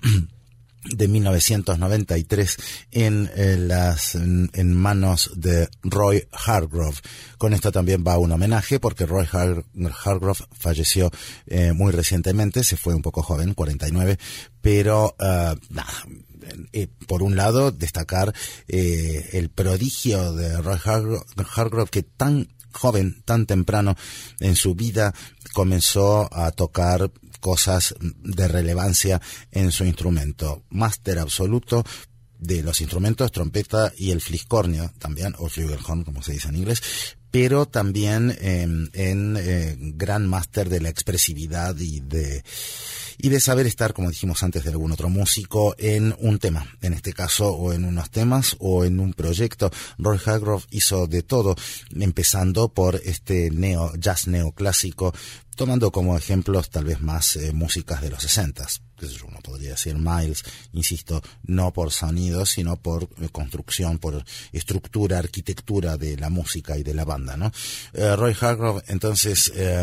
de mil novecientos noventa y tres en eh, las en, en manos de Roy Hargrove. Con esto también va un homenaje, porque Roy Har- Hargrove falleció eh, muy recientemente, se fue un poco joven, cuarenta y nueve, pero uh, nada, eh, por un lado destacar eh, el prodigio de Roy Hargrove, Hargrove que tan joven, tan temprano en su vida comenzó a tocar cosas de relevancia en su instrumento. Máster absoluto de los instrumentos, trompeta y el fliscornio también, o flugelhorn como se dice en inglés, pero también eh, en eh, gran máster de la expresividad y de y de saber estar, como dijimos antes, de algún otro músico en un tema, en este caso, o en unos temas, o en un proyecto. Roy Hargrove hizo de todo, empezando por este neo jazz neoclásico, tomando como ejemplos tal vez más eh, músicas de los sesentas. Uno podría decir Miles, insisto, no por sonido, sino por eh, construcción, por estructura, arquitectura de la música y de la banda, ¿no? Eh, Roy Hargrove, entonces, eh,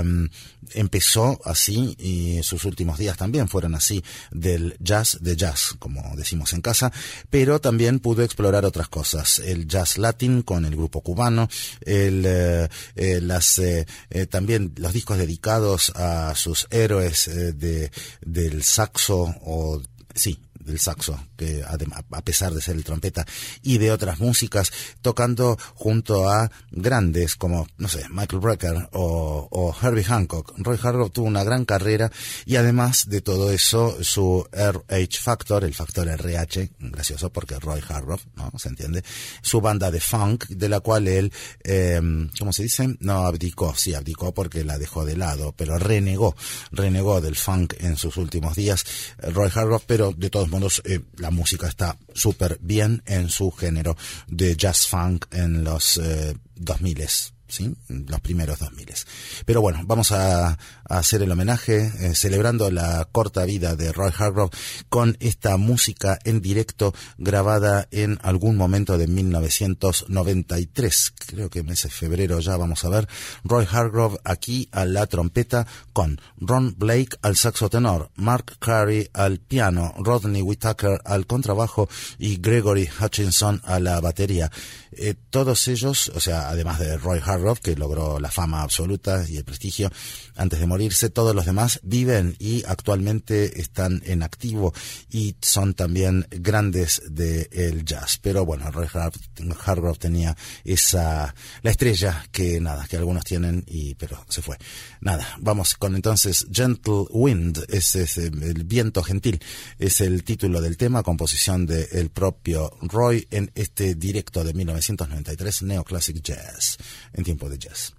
empezó así, y sus últimos días también fueron así, del jazz de jazz, como decimos en casa, pero también pudo explorar otras cosas, el jazz latín con el grupo cubano, el, eh, eh, las, eh, eh, también los discos dedicados a sus héroes eh, de, del saxo, o sí, del saxo, que además, a pesar de ser el trompeta, y de otras músicas, tocando junto a grandes como, no sé, Michael Brecker o, o Herbie Hancock. Roy Hargrove tuvo una gran carrera, y además de todo eso, su R H Factor, el factor R H, gracioso porque Roy Hargrove, ¿no? ¿Se entiende? Su banda de funk, de la cual él, eh, ¿cómo se dice? No abdicó, sí abdicó porque la dejó de lado, pero renegó, renegó del funk en sus últimos días, Roy Hargrove, pero de todos modos, Eh, la música está súper bien en su género de jazz funk en los eh, dos miles, ¿sí? Los primeros dos miles. Pero bueno, vamos a, a hacer el homenaje, eh, celebrando la corta vida de Roy Hargrove, con esta música en directo grabada en algún momento de mil novecientos noventa y tres, creo que mes de febrero ya, vamos a ver. Roy Hargrove aquí a la trompeta, con Ron Blake al saxo tenor, Mark Carey al piano, Rodney Whittaker al contrabajo y Gregory Hutchinson a la batería. Eh, todos ellos, o sea, además de Roy Hargrove, que logró la fama absoluta y el prestigio antes de morirse, todos los demás viven y actualmente están en activo, y son también grandes del jazz. Pero bueno, Roy Hargrove tenía esa, la estrella que nada, que algunos tienen, y pero se fue. Nada, vamos con entonces Gentle Wind, ese es el viento gentil, es el título del tema, composición del propio Roy en este directo de mil novecientos noventa y tres, Neoclassic Jazz, en tiempo de jazz.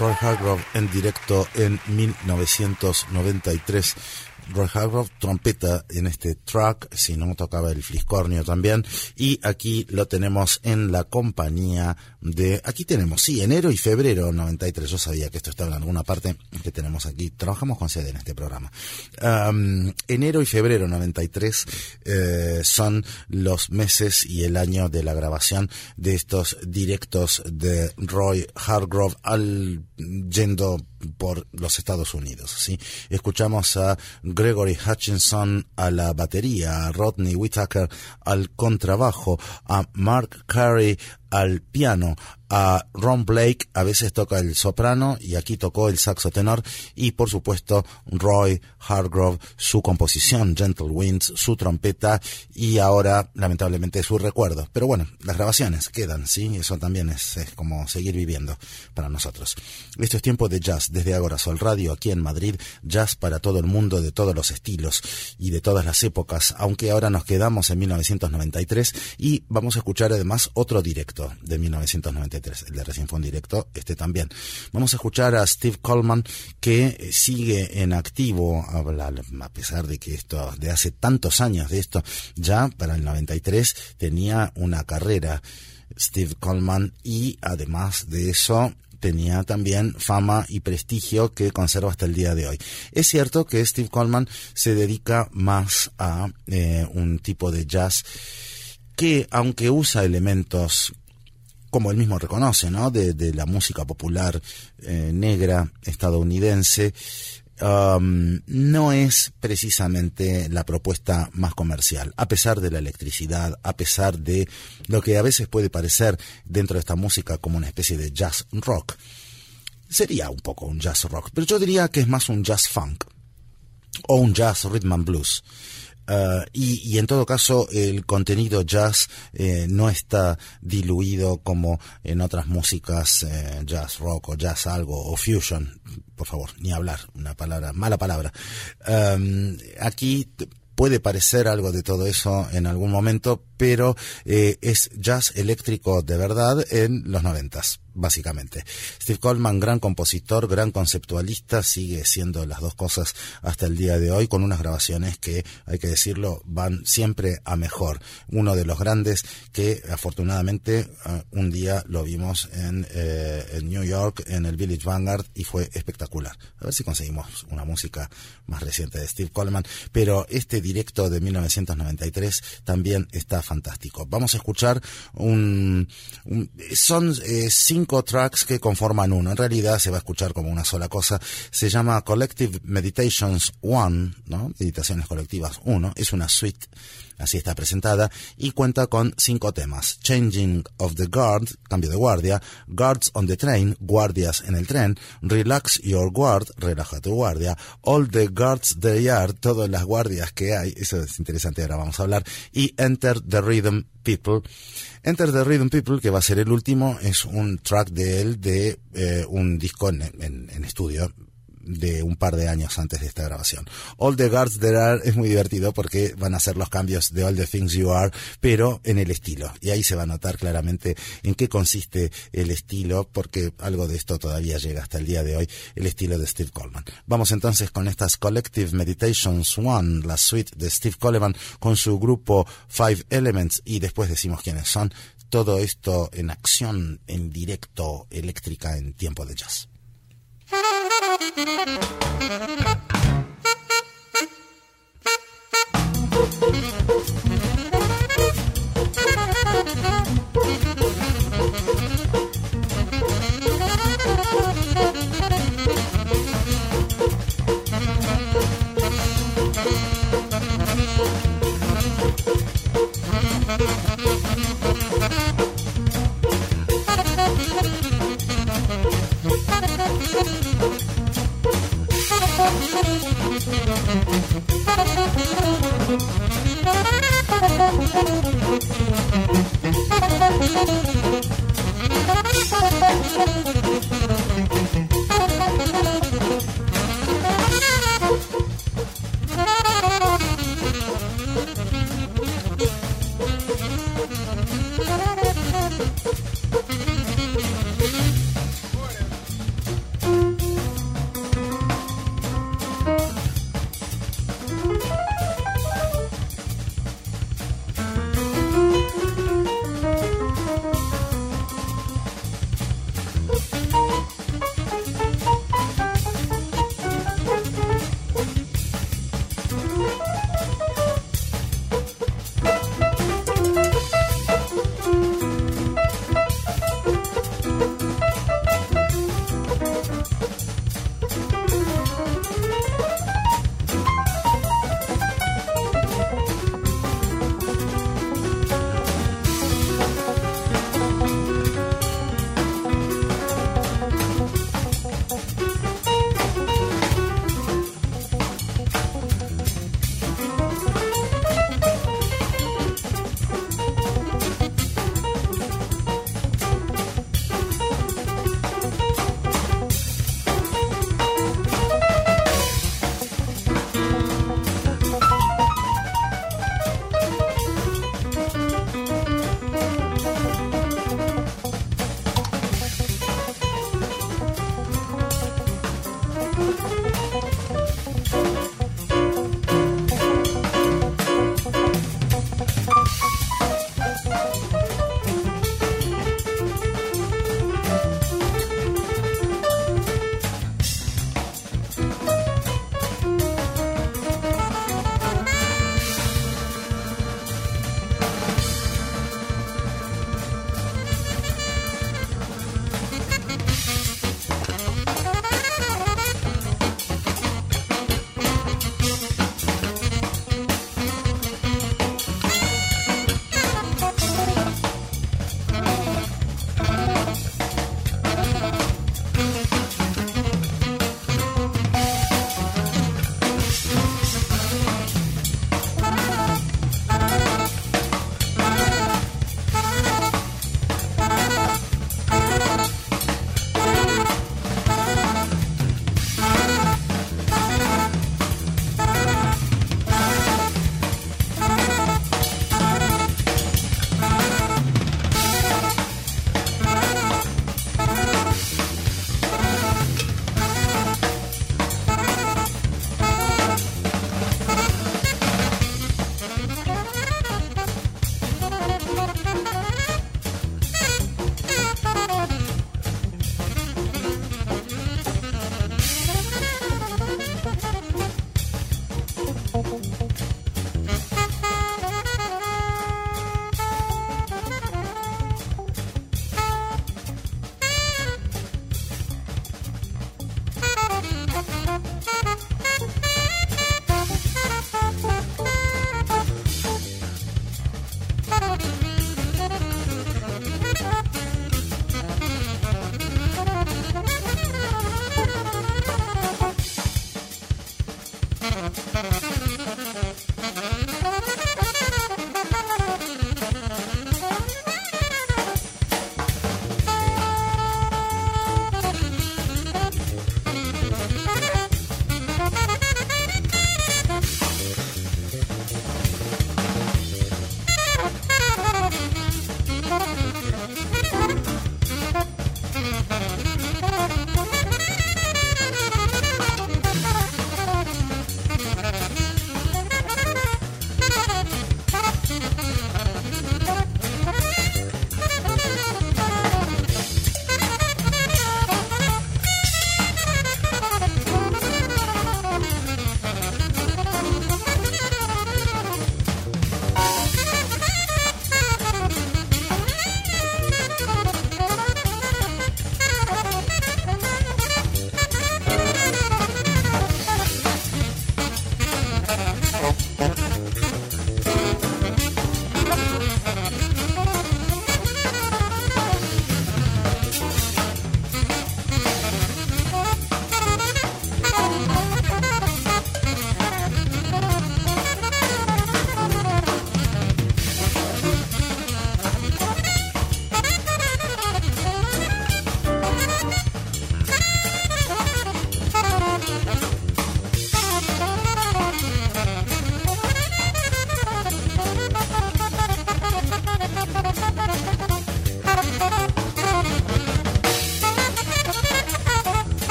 Roy Hargrove en directo en mil novecientos noventa y tres. Roy Hargrove, trompeta en este track, si no tocaba el fliscornio también, y aquí lo tenemos en la compañía de, aquí tenemos, sí, enero y febrero noventa y tres, yo sabía que esto estaba en alguna parte que tenemos aquí, trabajamos con sede en este programa. Um, enero y febrero noventa y tres eh, son los meses y el año de la grabación de estos directos de Roy Hargrove al yendo por los Estados Unidos, ¿sí? Escuchamos a Gregory Hutchinson a la batería, a Rodney Whittaker al contrabajo, a Mark Carey al piano, a Ron Blake a veces toca el soprano y aquí tocó el saxo tenor, y por supuesto Roy Hargrove, su composición Gentle Winds, su trompeta y ahora lamentablemente su recuerdo. Pero bueno, las grabaciones quedan, sí, eso también es, es como seguir viviendo para nosotros. Esto es Tiempo de Jazz desde Agora Sol Radio aquí en Madrid, jazz para todo el mundo, de todos los estilos y de todas las épocas, aunque ahora nos quedamos en mil novecientos noventa y tres y vamos a escuchar además otro directo de mil novecientos noventa y tres, el de recién fue un directo, este también. Vamos a escuchar a Steve Coleman, que sigue en activo, a pesar de que esto, de hace tantos años de esto, ya para el noventa y tres tenía una carrera Steve Coleman, y además de eso tenía también fama y prestigio que conserva hasta el día de hoy. Es cierto que Steve Coleman se dedica más a eh, un tipo de jazz que, aunque usa elementos, como él mismo reconoce, ¿no?, de, de la música popular eh, negra estadounidense, um, no es precisamente la propuesta más comercial, a pesar de la electricidad, a pesar de lo que a veces puede parecer dentro de esta música como una especie de jazz rock. Sería un poco un jazz rock, pero yo diría que es más un jazz funk o un jazz rhythm and blues. Uh, y, y en todo caso el contenido jazz eh, no está diluido como en otras músicas, eh, jazz rock o jazz algo o fusion, por favor, ni hablar, una palabra, mala palabra. Um, aquí puede parecer algo de todo eso en algún momento, pero eh, es jazz eléctrico de verdad en los noventas, básicamente. Steve Coleman, gran compositor, gran conceptualista, sigue siendo las dos cosas hasta el día de hoy, con unas grabaciones que, hay que decirlo, van siempre a mejor. Uno de los grandes que afortunadamente uh, un día lo vimos en, eh, en New York, en el Village Vanguard, y fue espectacular. A ver si conseguimos una música más reciente de Steve Coleman, pero este directo de mil novecientos noventa y tres también está fantástico. Vamos a escuchar un, un son eh, cinco tracks que conforman uno. En realidad se va a escuchar como una sola cosa. Se llama Collective Meditations uno, ¿no? Meditaciones colectivas uno. Es una suite, así está presentada, y cuenta con cinco temas: Changing of the Guard, cambio de guardia; Guards on the Train, guardias en el tren; Relax Your Guard, relaja tu guardia; All the Guards There Are, todas las guardias que hay, eso es interesante, ahora vamos a hablar; y Enter the Rhythm People. Enter the Rhythm People, que va a ser el último, es un track de él de eh, un disco en, en, en estudio de un par de años antes de esta grabación. All the Guards There Are es muy divertido porque van a ser los cambios de All the Things You Are, pero en el estilo, y ahí se va a notar claramente en qué consiste el estilo, porque algo de esto todavía llega hasta el día de hoy, el estilo de Steve Coleman. Vamos entonces con estas Collective Meditations uno, la suite de Steve Coleman con su grupo Five Elements, y después decimos quiénes son. Todo esto en acción, en directo, eléctrica, en Tiempo de Jazz.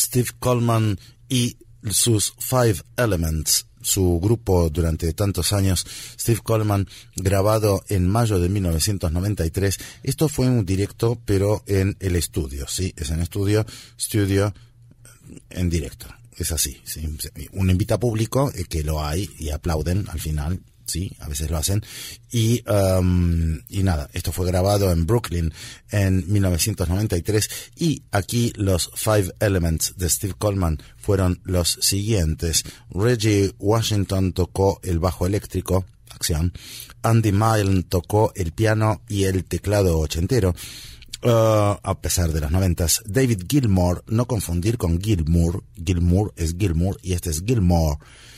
Steve Coleman y sus Five Elements, su grupo durante tantos años, Steve Coleman, grabado en mayo de mil novecientos noventa y tres. Esto fue un directo, pero en el estudio, ¿sí? Es en estudio, estudio, en directo. Es así, ¿sí? Uno invita público, eh, que lo hay, y aplauden al final. Sí, a veces lo hacen. Y, um, y nada, esto fue grabado en Brooklyn en mil novecientos noventa y tres. Y aquí los Five Elements de Steve Coleman fueron los siguientes. Reggie Washington tocó el bajo eléctrico, acción. Andy Milne tocó el piano y el teclado ochentero. Uh, a pesar de los noventas. David Gilmour, no confundir con Gilmour. Gilmour es Gilmour y este es Gilmour.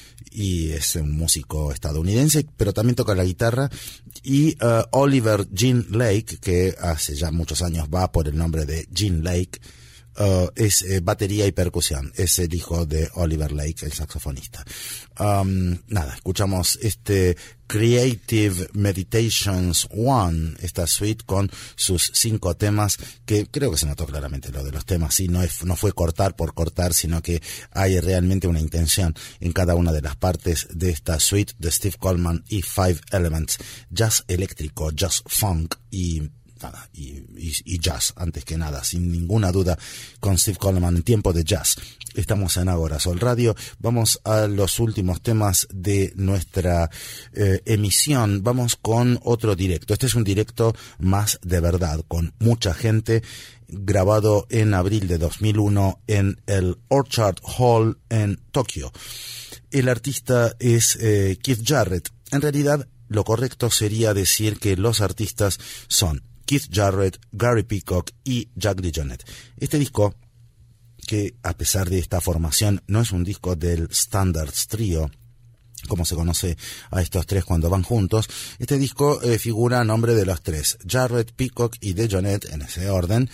Y es un músico estadounidense, pero también toca la guitarra. Y uh, Oliver Gene Lake, que hace ya muchos años va por el nombre de Gene Lake, uh, es eh, batería y percusión. Es el hijo de Oliver Lake, el saxofonista. Um, nada, escuchamos este Creative Meditations One, esta suite con sus cinco temas, que creo que se notó claramente lo de los temas, sí, no, es, no fue cortar por cortar, sino que hay realmente una intención en cada una de las partes de esta suite de Steve Coleman y Five Elements, jazz eléctrico, jazz funk y nada, y, y, y jazz, antes que nada, sin ninguna duda, con Steve Coleman en tiempo de jazz. Estamos en Agora Sol Radio. Vamos a los últimos temas de nuestra eh, emisión. Vamos con otro directo. Este es un directo más de verdad, con mucha gente, grabado en abril de dos mil uno en el Orchard Hall en Tokio. El artista es eh, Keith Jarrett. En realidad, lo correcto sería decir que los artistas son Keith Jarrett, Gary Peacock y Jack DeJohnette. Este disco, que a pesar de esta formación no es un disco del Standards Trio, como se conoce a estos tres cuando van juntos, este disco eh, figura a nombre de los tres, Jarrett, Peacock y DeJohnette, en ese orden,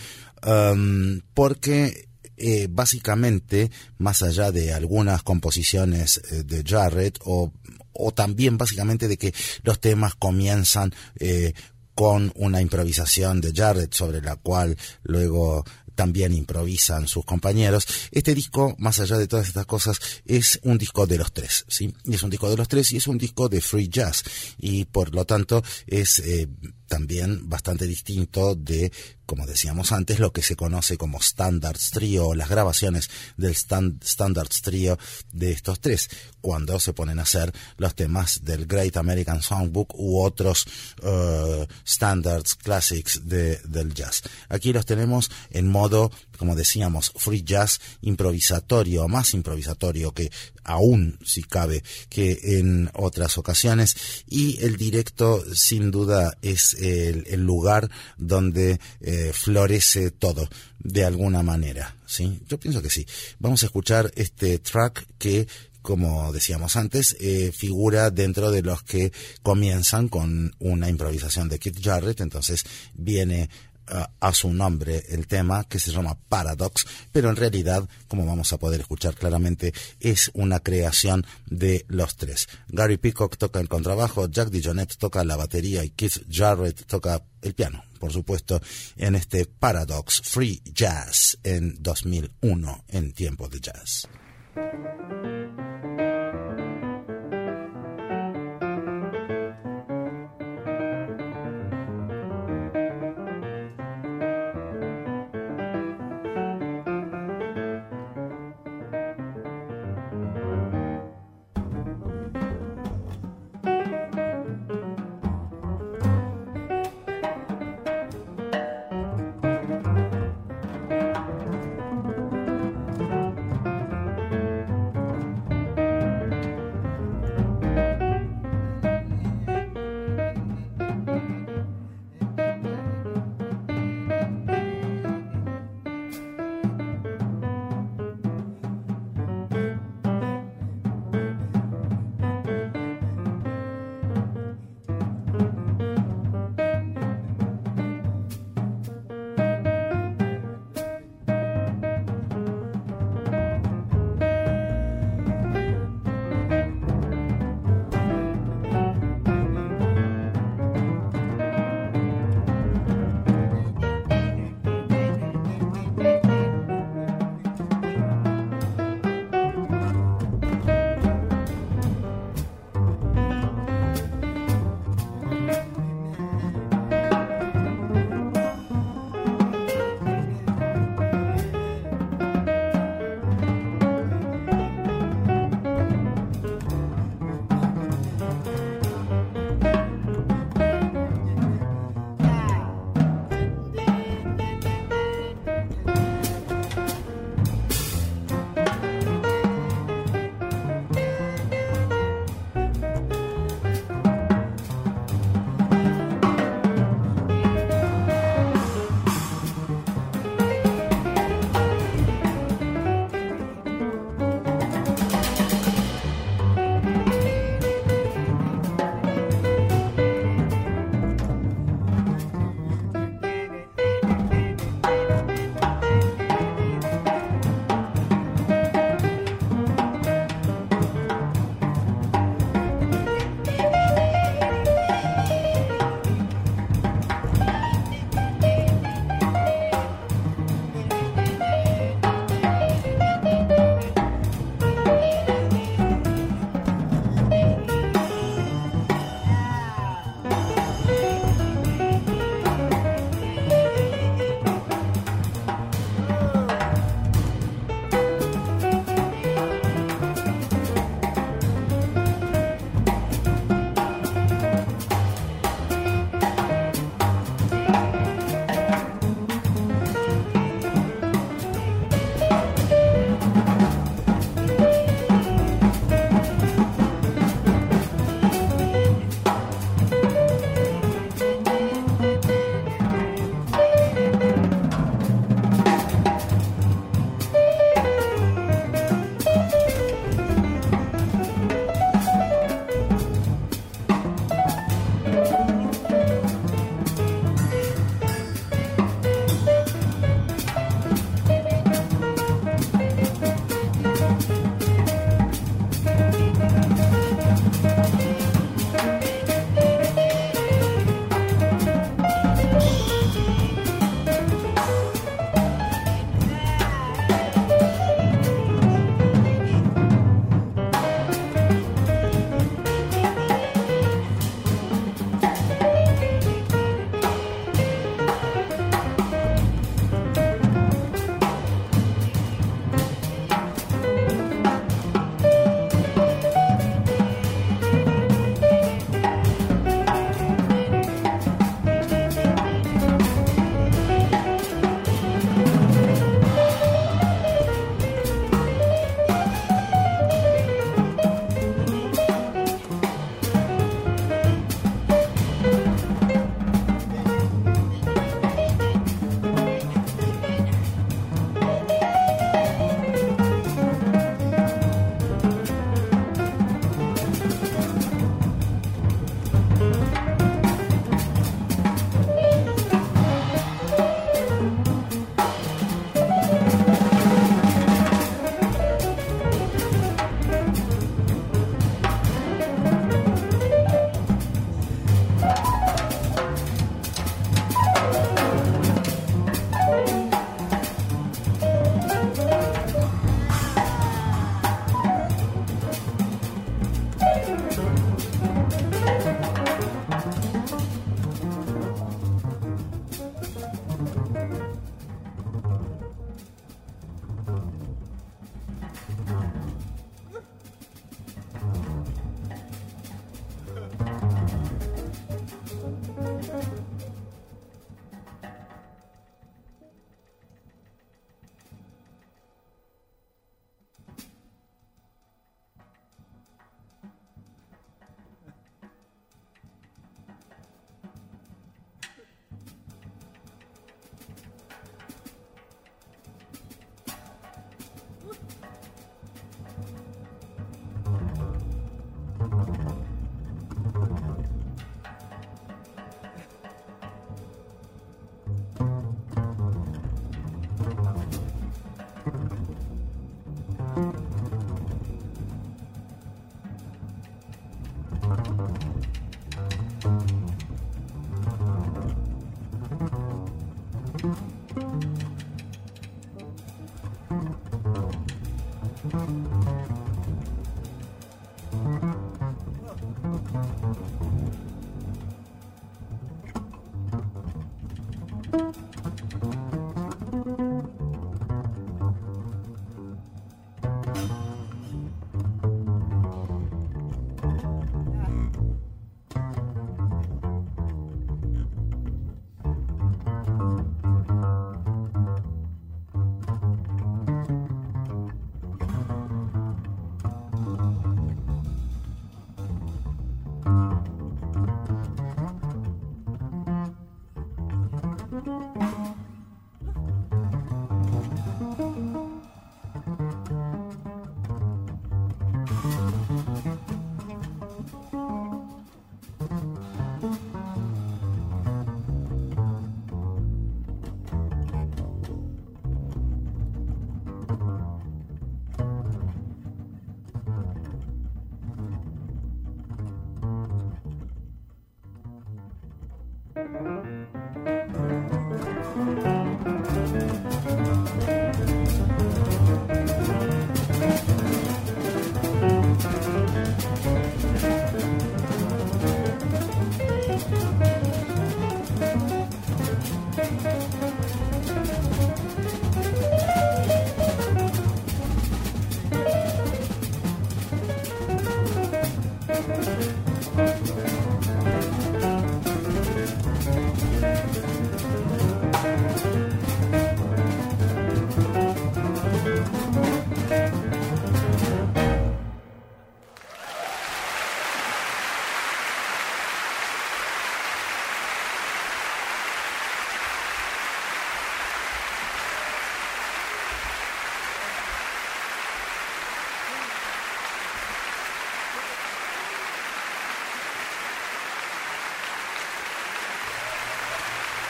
um, porque eh, básicamente, más allá de algunas composiciones eh, de Jarrett, o, o también básicamente de que los temas comienzan eh, con una improvisación de Jarrett sobre la cual luego también improvisan sus compañeros. Este disco, más allá de todas estas cosas, es un disco de los tres, ¿sí? Y es un disco de los tres y es un disco de free jazz. Y por lo tanto es eh, también bastante distinto de, como decíamos antes, lo que se conoce como Standards Trio, o las grabaciones del stand, Standards Trio de estos tres, cuando se ponen a hacer los temas del Great American Songbook u otros uh, standards, classics de, del jazz. Aquí los tenemos en modo, como decíamos, free jazz, improvisatorio, más improvisatorio que aún, si cabe, que en otras ocasiones. Y el directo, sin duda, es el, el lugar donde eh, florece todo, de alguna manera, ¿sí? Yo pienso que sí. Vamos a escuchar este track que, como decíamos antes, eh, figura dentro de los que comienzan con una improvisación de Keith Jarrett. Entonces viene uh, a su nombre el tema, que se llama Paradox, pero en realidad, como vamos a poder escuchar claramente, es una creación de los tres. Gary Peacock toca el contrabajo, Jack DeJohnette toca la batería y Keith Jarrett toca el piano, por supuesto, en este Paradox Free Jazz en dos mil uno en Tiempo de Jazz.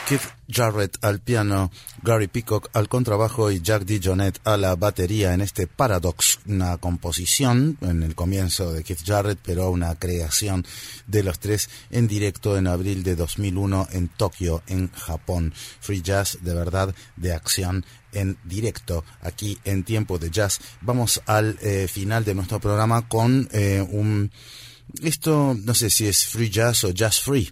Keith Jarrett al piano, Gary Peacock al contrabajo y Jack DeJohnette a la batería en este Paradox, una composición en el comienzo de Keith Jarrett, pero una creación de los tres en directo en abril de dos mil uno en Tokio, en Japón. Free jazz de verdad, de acción en directo, aquí en Tiempo de Jazz. Vamos al eh, final de nuestro programa con eh, un... Esto no sé si es free jazz o jazz free.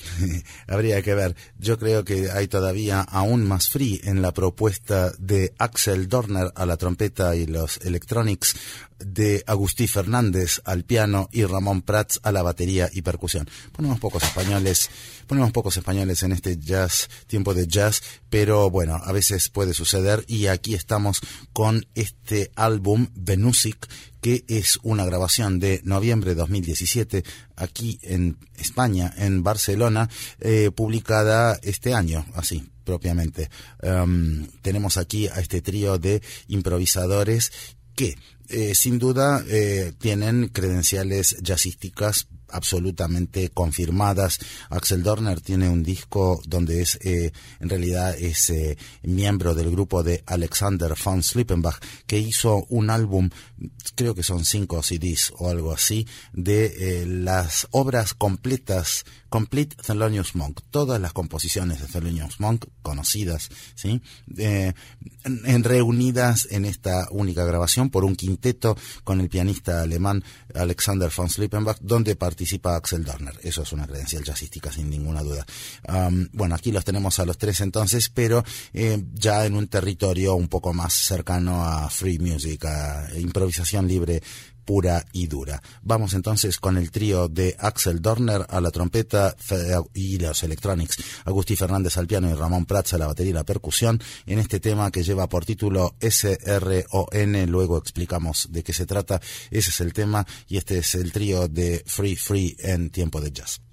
Habría que ver. Yo creo que hay todavía aún más free en la propuesta de Axel Dorner a la trompeta y los electronics, de Agustí Fernández al piano y Ramón Prats a la batería y percusión. Ponemos pocos españoles, ponemos pocos españoles en este jazz, tiempo de jazz, pero bueno, a veces puede suceder, y aquí estamos con este álbum Venusic, que es una grabación de noviembre de dos mil diecisiete aquí en España, en Barcelona, eh, publicada este año, así propiamente. Um, tenemos aquí a este trío de improvisadores que eh, sin duda eh, tienen credenciales jazzísticas absolutamente confirmadas. Axel Dorner tiene un disco donde es eh, en realidad es eh, miembro del grupo de Alexander von Slippenbach, que hizo un álbum, creo que son cinco C Ds o algo así, de eh, las obras completas, Complete Thelonious Monk, todas las composiciones de Thelonious Monk conocidas, ¿sí? Eh, en, en reunidas en esta única grabación por un quinteto con el pianista alemán Alexander von Slippenbach, donde participa Axel Dorner. Eso es una credencial jazzística sin ninguna duda. Um, bueno, aquí los tenemos a los tres entonces, pero eh, ya en un territorio un poco más cercano a free music, a improvisación libre pura y dura. Vamos entonces con el trío de Axel Dorner a la trompeta y los electronics, Agustí Fernández al piano y Ramón Prats a la batería y la percusión, en este tema que lleva por título S R O N. Luego explicamos de qué se trata. Ese es el tema y este es el trío de Free Free en Tiempo de Jazz.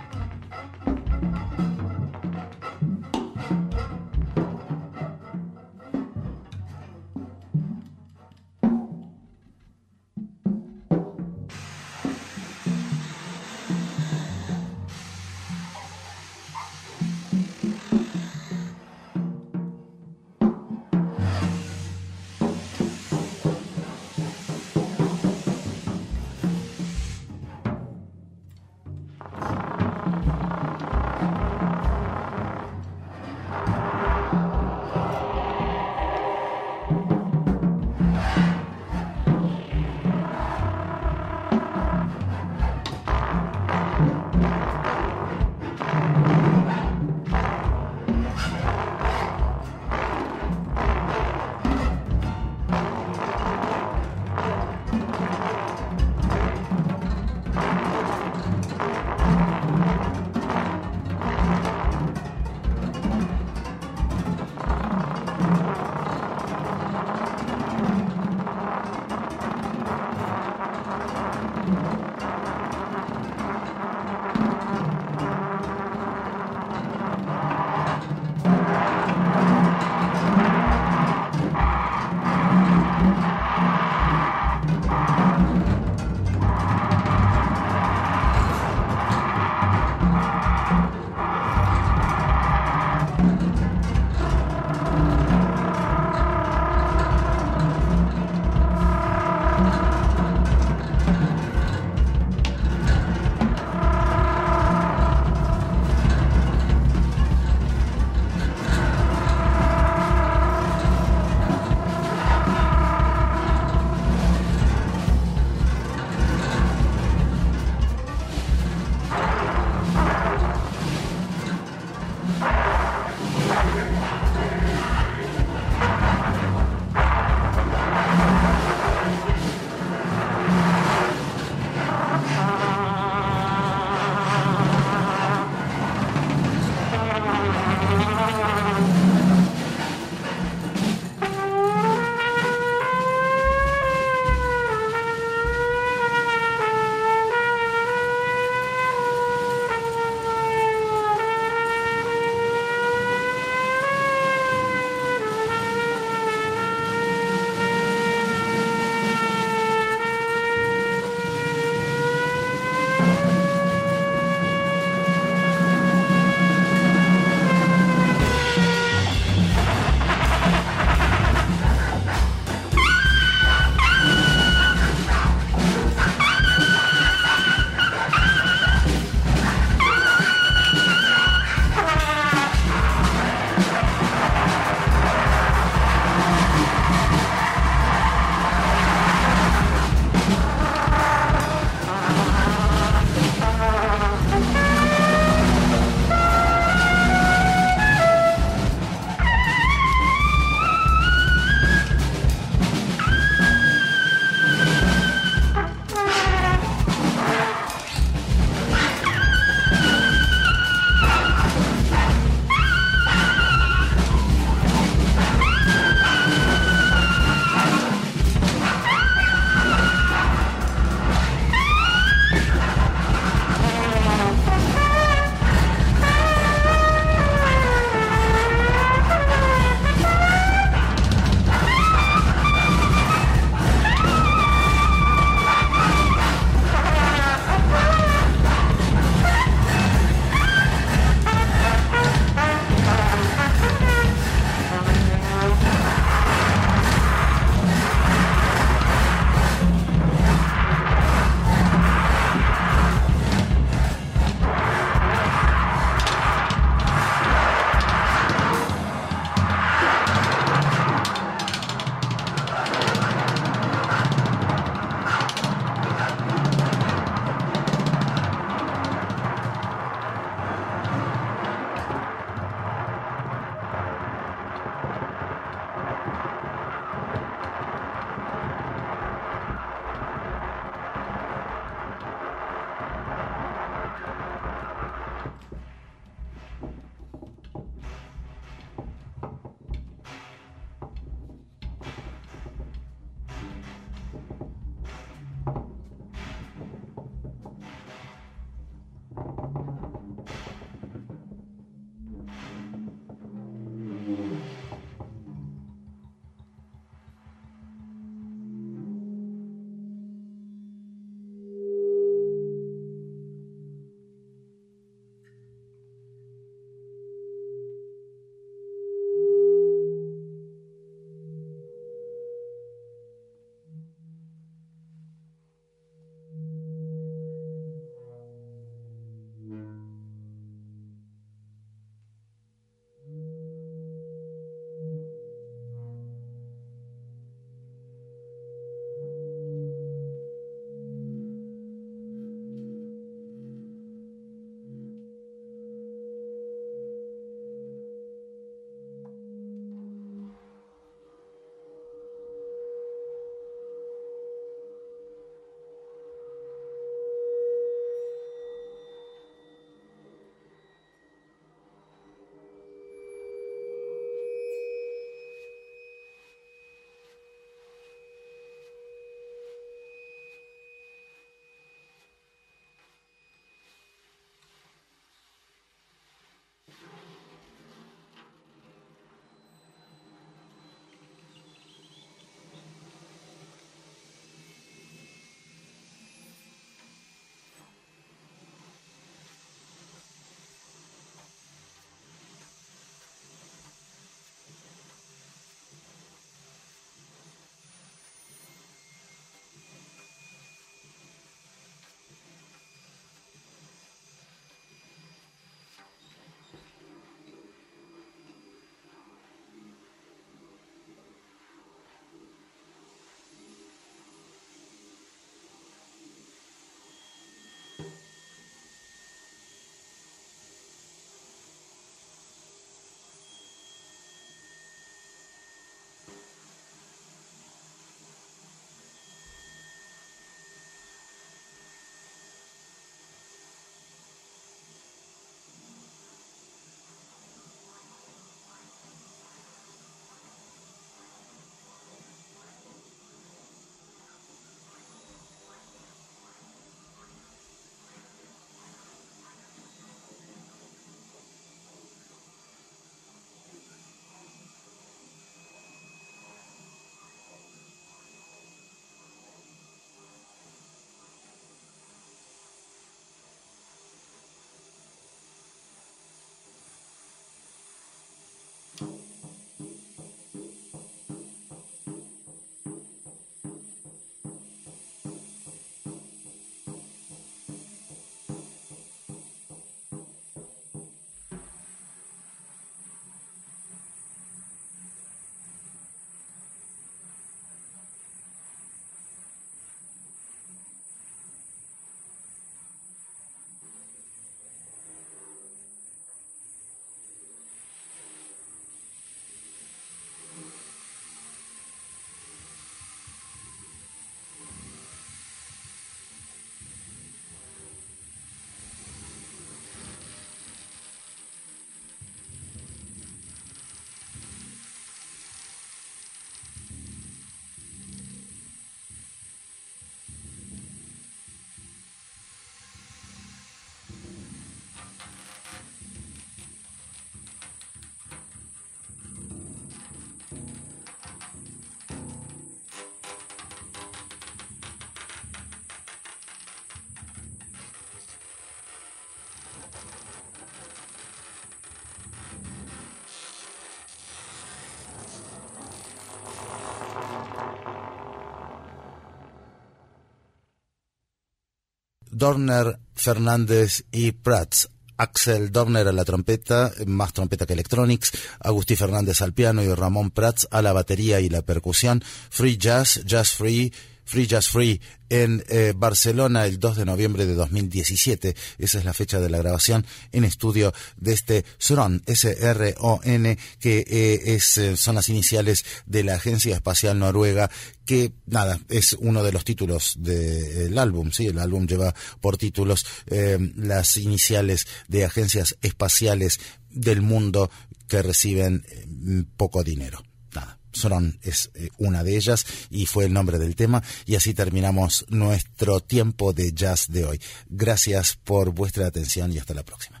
Dorner, Fernández y Prats. Axel Dorner a la trompeta, más trompeta que electronics, Agustí Fernández al piano y Ramón Prats a la batería y la percusión. Free Jazz, Jazz Free, Free Jazz Free en eh, Barcelona el dos de noviembre de dos mil diecisiete. Esa es la fecha de la grabación en estudio de este S R O N, S R O N, que eh, es, eh, son las iniciales de la Agencia Espacial Noruega, que nada, es uno de los títulos del de, álbum, sí, el álbum lleva por títulos eh, las iniciales de agencias espaciales del mundo que reciben eh, poco dinero. Nada. S R O N es eh, una de ellas y fue el nombre del tema, y así terminamos nuestro tiempo de jazz de hoy. Gracias por vuestra atención y hasta la próxima.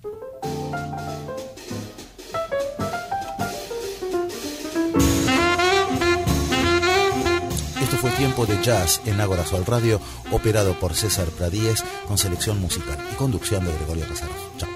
Esto fue Tiempo de Jazz en Ágora Sol Radio, operado por César Pradíez, con selección musical y conducción de Gregorio Casaro. Chao.